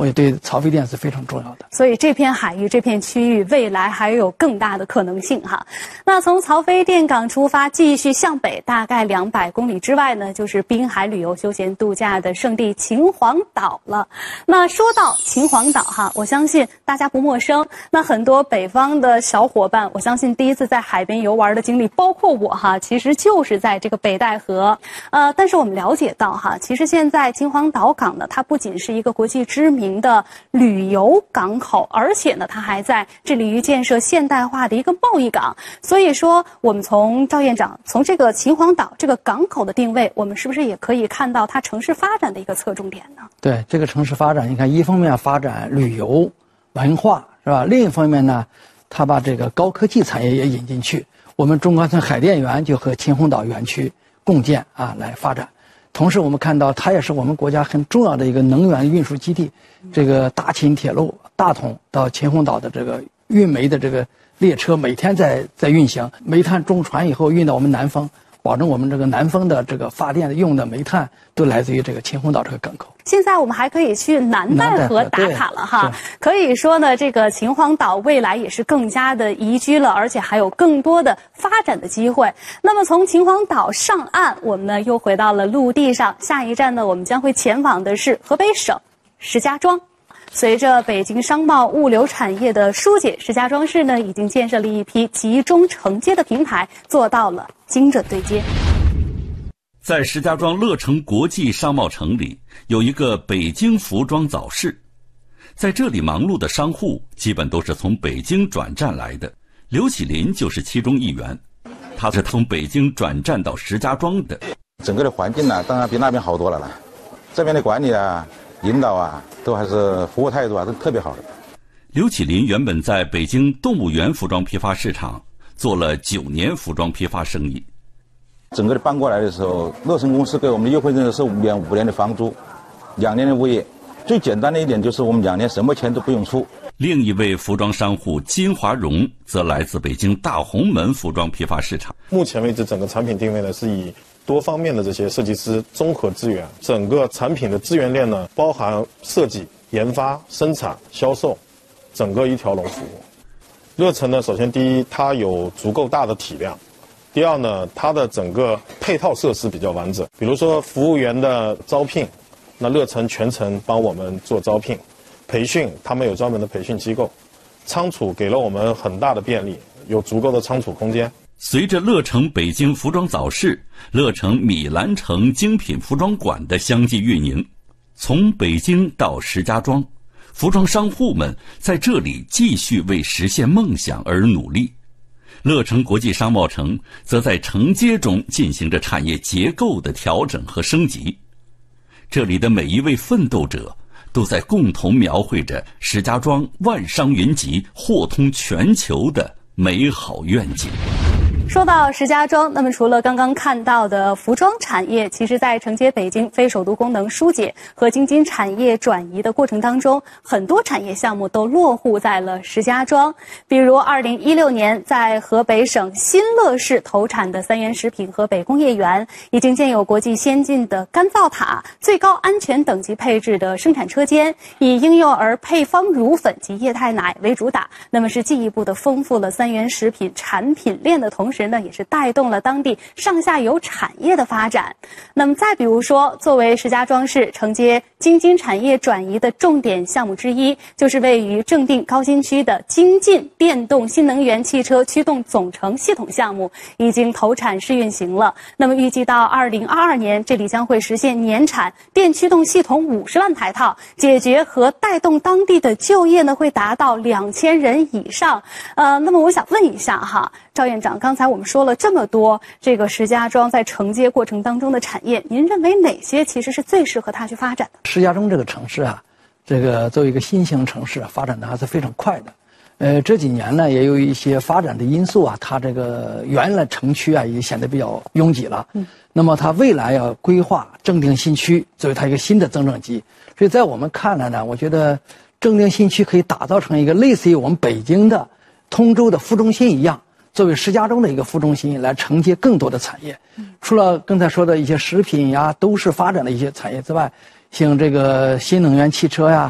我也对曹妃甸是非常重要的。 所以这片海域、这片区域未来还有更大的可能性哈。那从曹妃甸港出发，继续向北，大概两百公里之外呢，就是滨海旅游休闲度假的圣地秦皇岛了。那说到秦皇岛哈，我相信大家不陌生。那很多北方的小伙伴，我相信第一次在海边游玩的经历，包括我哈，其实就是在这个北戴河。呃，但是我们了解到哈，其实现在秦皇岛港呢，它不仅是一个国际知名的旅游港口，而且呢，它还在致力于建设现代化的一个贸易港。所以说，我们从赵院长从这个秦皇岛这个港口的定位，我们是不是也可以看到它城市发展的一个侧重点呢？ 对，这个城市发展，你看，一方面发展旅游文化是吧？另一方面呢，它把这个高科技产业也引进去。我们中关村海淀园就和秦皇岛园区共建啊来发展。同时，我们看到它也是我们国家很重要的一个能源运输基地。这个大秦铁路大同到秦皇岛的这个运煤的这个列车，每天在在运行，煤炭中船以后运到我们南方，保证我们这个南方的这个发电用的煤炭都来自于这个秦皇岛这个港口。 现在我们还可以去南戴河打卡了哈，可以说呢，这个秦皇岛未来也是更加的宜居了，而且还有更多的发展的机会。那么从秦皇岛上岸，我们呢又回到了陆地上，下一站呢，我们将会前往的是河北省石家庄。随着北京商贸物流产业的疏解，石家庄市呢已经建设了一批集中承接的平台，做到了精准对接。 在石家庄乐城国际商贸城里，有一个北京服装早市。在这里忙碌的商户基本都是从北京转站来的，刘启林就是其中一员。他是从北京转站到石家庄的。 整个的环境呢，当然比那边好多了了。这边的管理啊、领导啊，都还是服务态度啊，都特别好的。 刘启林原本在北京动物园服装批发市场做了九年服装批发生意。 整个的搬过来的时候，乐城公司给我们的优惠政策是五年五年的房租，两年的物业。最简单的一点就是我们两年什么钱都不用出。 另一位服装商户金华荣则来自北京大红门服装批发市场。 目前为止，整个产品定位呢是以多方面的这些设计师综合资源，整个产品的资源链呢包含设计、研发、生产、销售，整个一条龙服务。乐城呢，首先第一，它有足够大的体量。第二呢，它的整个配套设施比较完整，比如说服务员的招聘，那乐城全程帮我们做招聘，培训，他们有专门的培训机构，仓储给了我们很大的便利，有足够的仓储空间。 随着乐城北京服装早市、乐城米兰城精品服装馆的相继运营，从北京到石家庄，服装商户们在这里继续为实现梦想而努力。乐城国际商贸城则在承接中进行着产业结构的调整和升级。这里的每一位奋斗者都在共同描绘着石家庄万商云集、货通全球的美好愿景。 说到石家庄，那么除了刚刚看到的服装产业，其实在承接北京非首都功能疏解和京津产业转移的过程当中，很多产业项目都落户在了石家庄。比如二零一六年在河北省新乐市投产的三元食品河北工业园，已经建有国际先进的干燥塔、最高安全等级配置的生产车间，以婴幼儿配方乳粉及液态奶为主打，那么是进一步的丰富了三元食品产品链的同时呢，也是带动了当地上下游产业的发展。那么再比如说，作为石家庄市承接京津产业转移的重点项目之一，就是位于正定高新区的京晋电动新能源汽车驱动总成系统项目已经投产试运行了。那么预计到二零二二年，这里将会实现年产电驱动系统五十万台套，解决和带动当地的就业呢，会达到两千人以上。呃，那么我想问一下哈，赵院长，刚才我们说了这么多这个石家庄在承接过程当中的产业，您认为哪些其实是最适合它去发展的？ 石家庄这个城市啊，这个作为一个新型城市啊，发展的还是非常快的。呃，这几年呢，也有一些发展的因素啊，它这个原来城区啊，也显得比较拥挤了。嗯。那么它未来要规划正定新区作为它一个新的增长极，所以在我们看来呢，我觉得正定新区可以打造成一个类似于我们北京的通州的副中心一样，作为石家庄的一个副中心来承接更多的产业。除了刚才说的一些食品呀、都市发展的一些产业之外，像这个新能源汽车呀、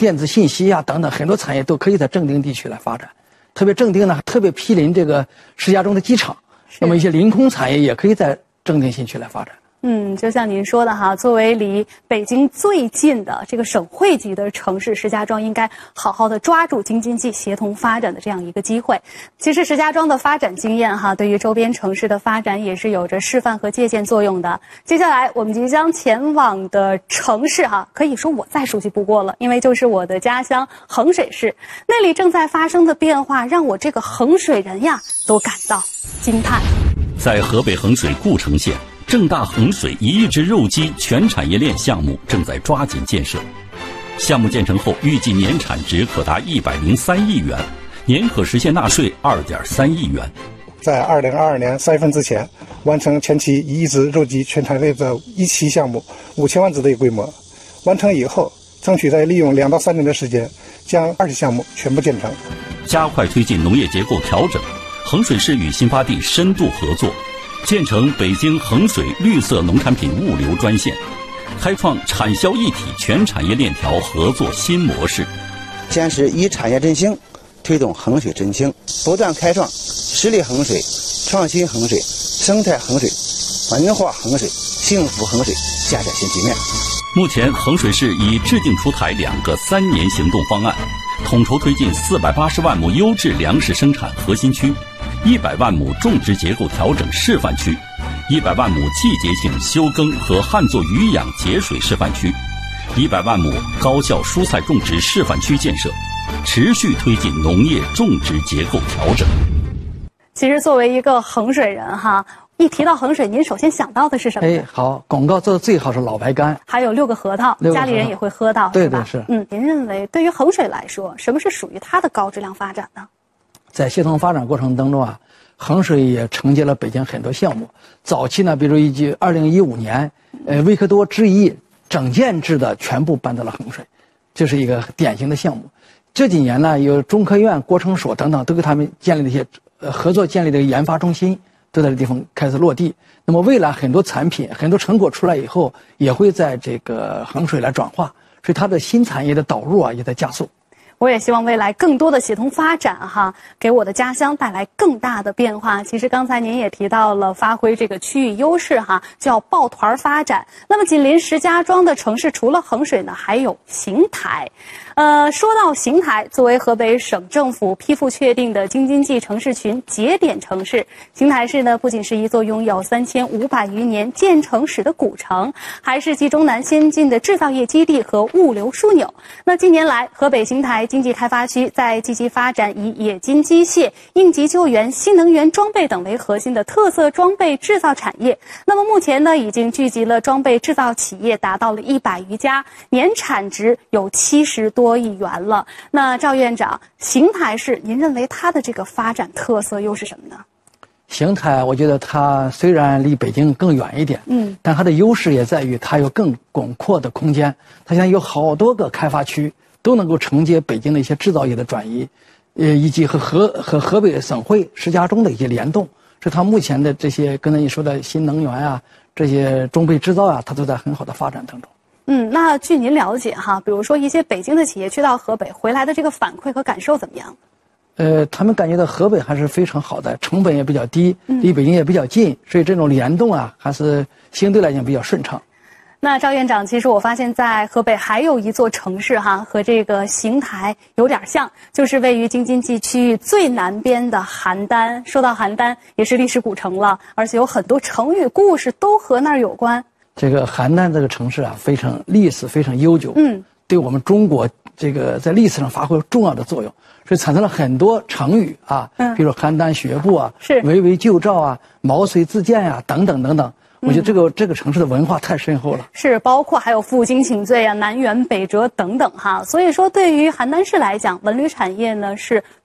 电子信息啊等等很多产业都可以在正定地区来发展。特别正定呢，特别毗邻这个石家庄的机场，那么一些临空产业也可以在正定新区来发展。 嗯，就像您说的哈，作为离北京最近的这个省会级的城市，石家庄应该好好的抓住京津冀协同发展的这样一个机会。其实石家庄的发展经验哈，对于周边城市的发展也是有着示范和借鉴作用的。接下来我们即将前往的城市哈，可以说我再熟悉不过了，因为就是我的家乡衡水市，那里正在发生的变化，让我这个衡水人呀都感到惊叹。 在河北衡水故城县，正大衡水一亿只肉鸡全产业链项目正在抓紧建设。项目建成后，预计年产值可达一百零三亿元，年可实现纳税二点三亿元。 在二零二二年三月份之前，完成前期一亿只肉鸡全产业链的一期项目五千万只的一个规模。完成以后，争取在利用两到三年的时间，将二期项目全部建成。 加快推进农业结构调整，衡水市与新发地深度合作，建成北京衡水绿色农产品物流专线，开创产销一体全产业链条合作新模式。 坚持以产业振兴推动衡水振兴，不断开创实力衡水、创新衡水、生态衡水、文化衡水、幸福衡水建设新局面。 目前，衡水市已制定出台两个三年行动方案，统筹推进四百八十万亩优质粮食生产核心区，一百万亩种植结构调整示范区，一百万亩季节性休耕和旱作鱼养节水示范区，一百万亩高效蔬菜种植示范区建设，持续推进农业种植结构调整。 其实，作为一个衡水人哈，一提到衡水，您首先想到的是什么？ 哎，好，广告做的最好是老白干， 还有六个核桃，家里人也会喝到， 对是吧？ 对是。 嗯，您认为对于衡水来说，什么是属于它的高质量发展呢？ 在协同发展过程当中啊，衡水也承接了北京很多项目。早期呢，比如一句二零一五年，呃，维克多之一整建制的全部搬到了衡水，这是一个典型的项目。这几年呢，有中科院、国城所等等都给他们建立了一些呃合作建立的研发中心，都在这地方开始落地。那么未来很多产品、很多成果出来以后，也会在这个衡水来转化，所以它的新产业的导入啊也在加速。 我也希望未来更多的协同发展哈，给我的家乡带来更大的变化。其实刚才您也提到了，发挥这个区域优势哈，就要抱团发展。那么紧邻石家庄的城市，除了衡水呢，还有邢台。呃，说到邢台，作为河北省政府批复确定的京津冀城市群节点城市，邢台市呢不仅是一座拥有三千五百余年建城史的古城，还是冀中南先进的制造业基地和物流枢纽。那近年来，河北邢台经济开发区在积极发展以冶金机械、应急救援、新能源装备等为核心的特色装备制造产业。那么目前呢，已经聚集了装备制造企业达到了一百余家，年产值有七十多亿元了。那赵院长，邢台市您认为它的这个发展特色又是什么呢？ 邢台，我觉得它虽然离北京更远一点，嗯，但它的优势也在于它有更广阔的空间，它现在有好多个开发区，都能够承接北京的一些制造业的转移，呃，以及和河和河北省会石家庄的一些联动，所以它目前的这些刚才你说的新能源啊，这些装备制造啊，它都在很好的发展当中。 嗯，那据您了解哈，比如说一些北京的企业去到河北回来的这个反馈和感受怎么样？ 呃，他们感觉到河北还是非常好的，成本也比较低，离北京也比较近，所以这种联动啊，还是相对来讲比较顺畅。 那赵院长，其实我发现在河北还有一座城市哈，和这个邢台有点像，就是位于京津冀区域最南边的邯郸。说到邯郸，也是历史古城了，而且有很多成语故事都和那儿有关。 这个邯郸这个城市啊，非常历史非常悠久，嗯，对我们中国这个在历史上发挥了重要的作用，所以产生了很多成语啊，嗯，比如邯郸学步啊，是围魏救赵啊，毛遂自荐啊，等等等等。我觉得这个、嗯、这个城市的文化太深厚了， 是包括还有负荆请罪啊、南辕北辙等等哈。所以说，对于邯郸市来讲，文旅产业呢是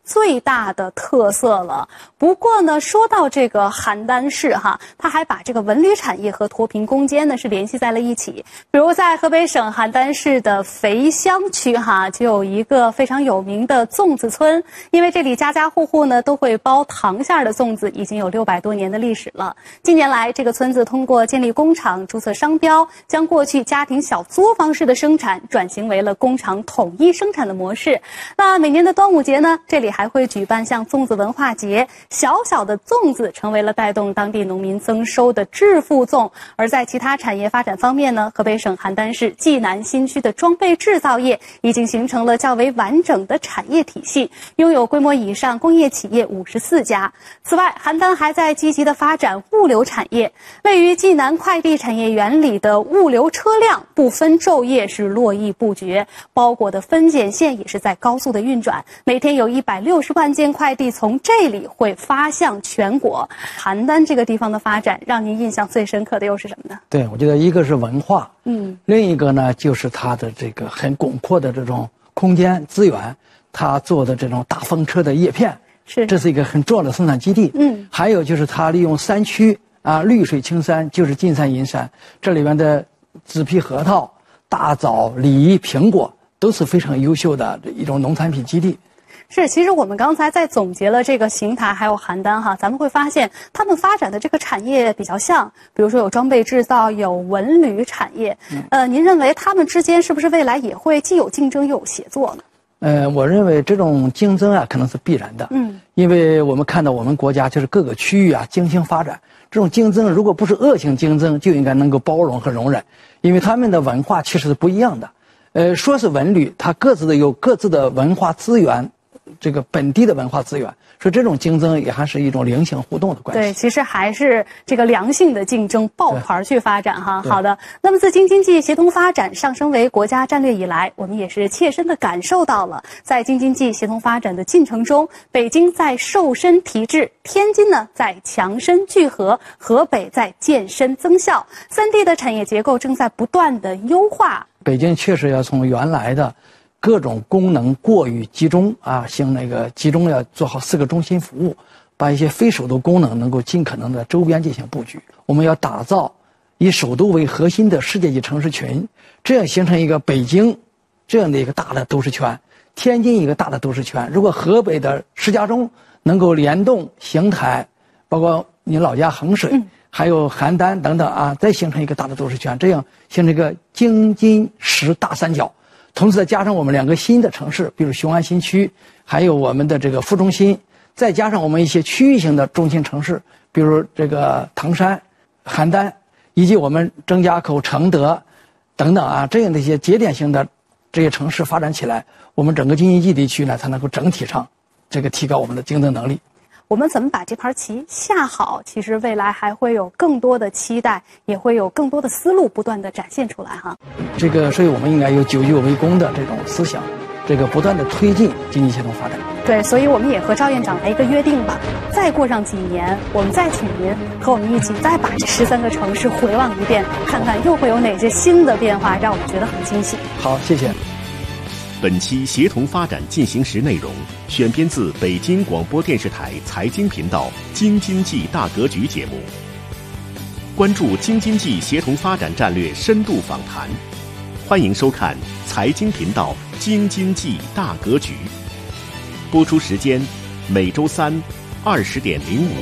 最大的特色了。不过呢，说到这个邯郸市哈，它还把这个文旅产业和脱贫攻坚呢是联系在了一起。比如在河北省邯郸市的肥乡区哈，就有一个非常有名的粽子村，因为这里家家户户呢都会包糖馅的粽子，已经有六百多年的历史了。近年来，这个村子通过建立工厂、注册商标，将过去家庭小作坊式的生产转型为了工厂统一生产的模式。那每年的端午节呢，这里还会举办像粽子文化节，小小的粽子成为了带动当地农民增收的致富粽。而在其他产业发展方面呢，河北省邯郸市济南新区的装备制造业已经形成了较为完整的产业体系，拥有规模以上工业企业五十四家。此外，邯郸还在积极的发展物流产业。位于济南快递产业园里的物流车辆不分昼夜是络绎不绝，包裹的分拣线也是在高速的运转，每天有一百六十万件快递从这里会发向全国。邯郸这个地方的发展，让您印象最深刻的又是什么呢？ 对，我觉得一个是文化， 嗯， 另一个呢就是它的这个很广阔的这种空间资源，它做的这种大风车的叶片， 是这是一个很重要的生产基地。 嗯， 还有就是它利用山区啊，绿水青山，就是金山银山，这里面的紫皮核桃、大枣、梨、苹果都是非常优秀的一种农产品基地。 是，其实我们刚才在总结了这个邢台还有邯郸哈，咱们会发现他们发展的这个产业比较像，比如说有装备制造，有文旅产业。呃，您认为他们之间是不是未来也会既有竞争又有协作呢？ 呃，我认为这种竞争啊，可能是必然的。 嗯， 因为我们看到我们国家就是各个区域啊精兴发展，这种竞争如果不是恶性竞争，就应该能够包容和容忍，因为他们的文化其实是不一样的。呃，说是文旅，它各自的有各自的文化资源。这个本地的文化资源，所以这种竞争也还是一种良性互动的关系。 对，其实还是这个良性的竞争，抱团去发展哈。好的，那么自京津冀协同发展上升为国家战略以来，我们也是切身的感受到了，在京津冀协同发展的进程中，北京在瘦身提质，天津呢在强身聚合，河北在健身增效，三地的产业结构正在不断的优化。 北京确实要从原来的各种功能过于集中啊，像那个集中要做好四个中心服务，把一些非首都功能能够尽可能的周边进行布局。我们要打造以首都为核心的世界级城市群，这样形成一个北京这样的一个大的都市圈，天津一个大的都市圈。如果河北的石家庄能够联动邢台，包括你老家衡水，嗯、还有邯郸等等啊，再形成一个大的都市圈，这样形成一个京津石大三角。同时再加上我们两个新的城市，比如雄安新区，还有我们的这个副中心，再加上我们一些区域性的中心城市，比如这个唐山、邯郸，以及我们张家口、承德等等啊，这样的一些节点性的这些城市发展起来，我们整个京津冀地区呢，才能够整体上这个提高我们的竞争能力。 我们怎么把这盘棋下好？其实未来还会有更多的期待，也会有更多的思路不断的展现出来哈。 这个，所以我们应该有久久为功的这种思想，这个不断的推进经济协同发展。 对，所以我们也和赵院长来一个约定吧，再过上几年，我们再请您和我们一起再把这十三个城市回望一遍，看看又会有哪些新的变化，让我们觉得很惊喜。 好，谢谢。 本期协同发展进行时内容选编自北京广播电视台财经频道《京津冀大格局》节目。关注京津冀协同发展战略深度访谈，欢迎收看财经频道《京津冀大格局》。播出时间每周三二十点零五。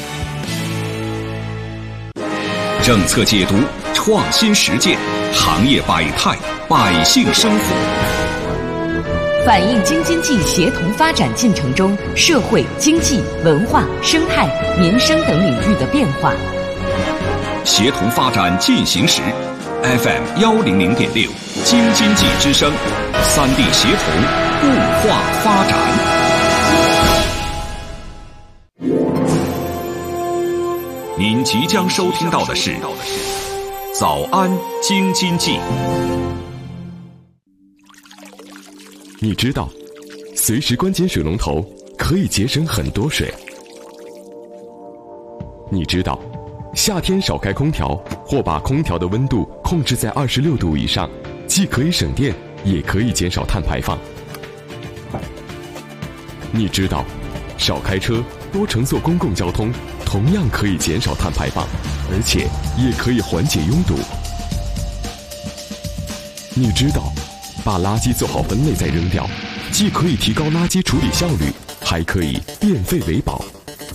政策解读，创新实践，行业百态，百姓生活。 反映京津冀协同发展进程中社会、经济、文化、生态、民生等领域的变化。 协同发展进行时 ，F M 幺零零点六，京津冀之声，三地协同，固化发展。您即将收听到的是《早安京津冀》。 你知道，随时关紧水龙头可以节省很多水。你知道，夏天少开空调或把空调的温度控制在二十六度以上，既可以省电，也可以减少碳排放。 你知道，少开车，多乘坐公共交通，同样可以减少碳排放，而且也可以缓解拥堵。你知道，把垃圾做好分类再扔掉，既可以提高垃圾处理效率，还可以变废为宝。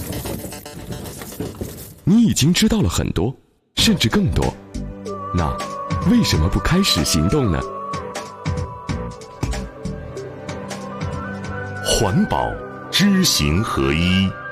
你已经知道了很多，甚至更多，那为什么不开始行动呢？ 环保知行合一。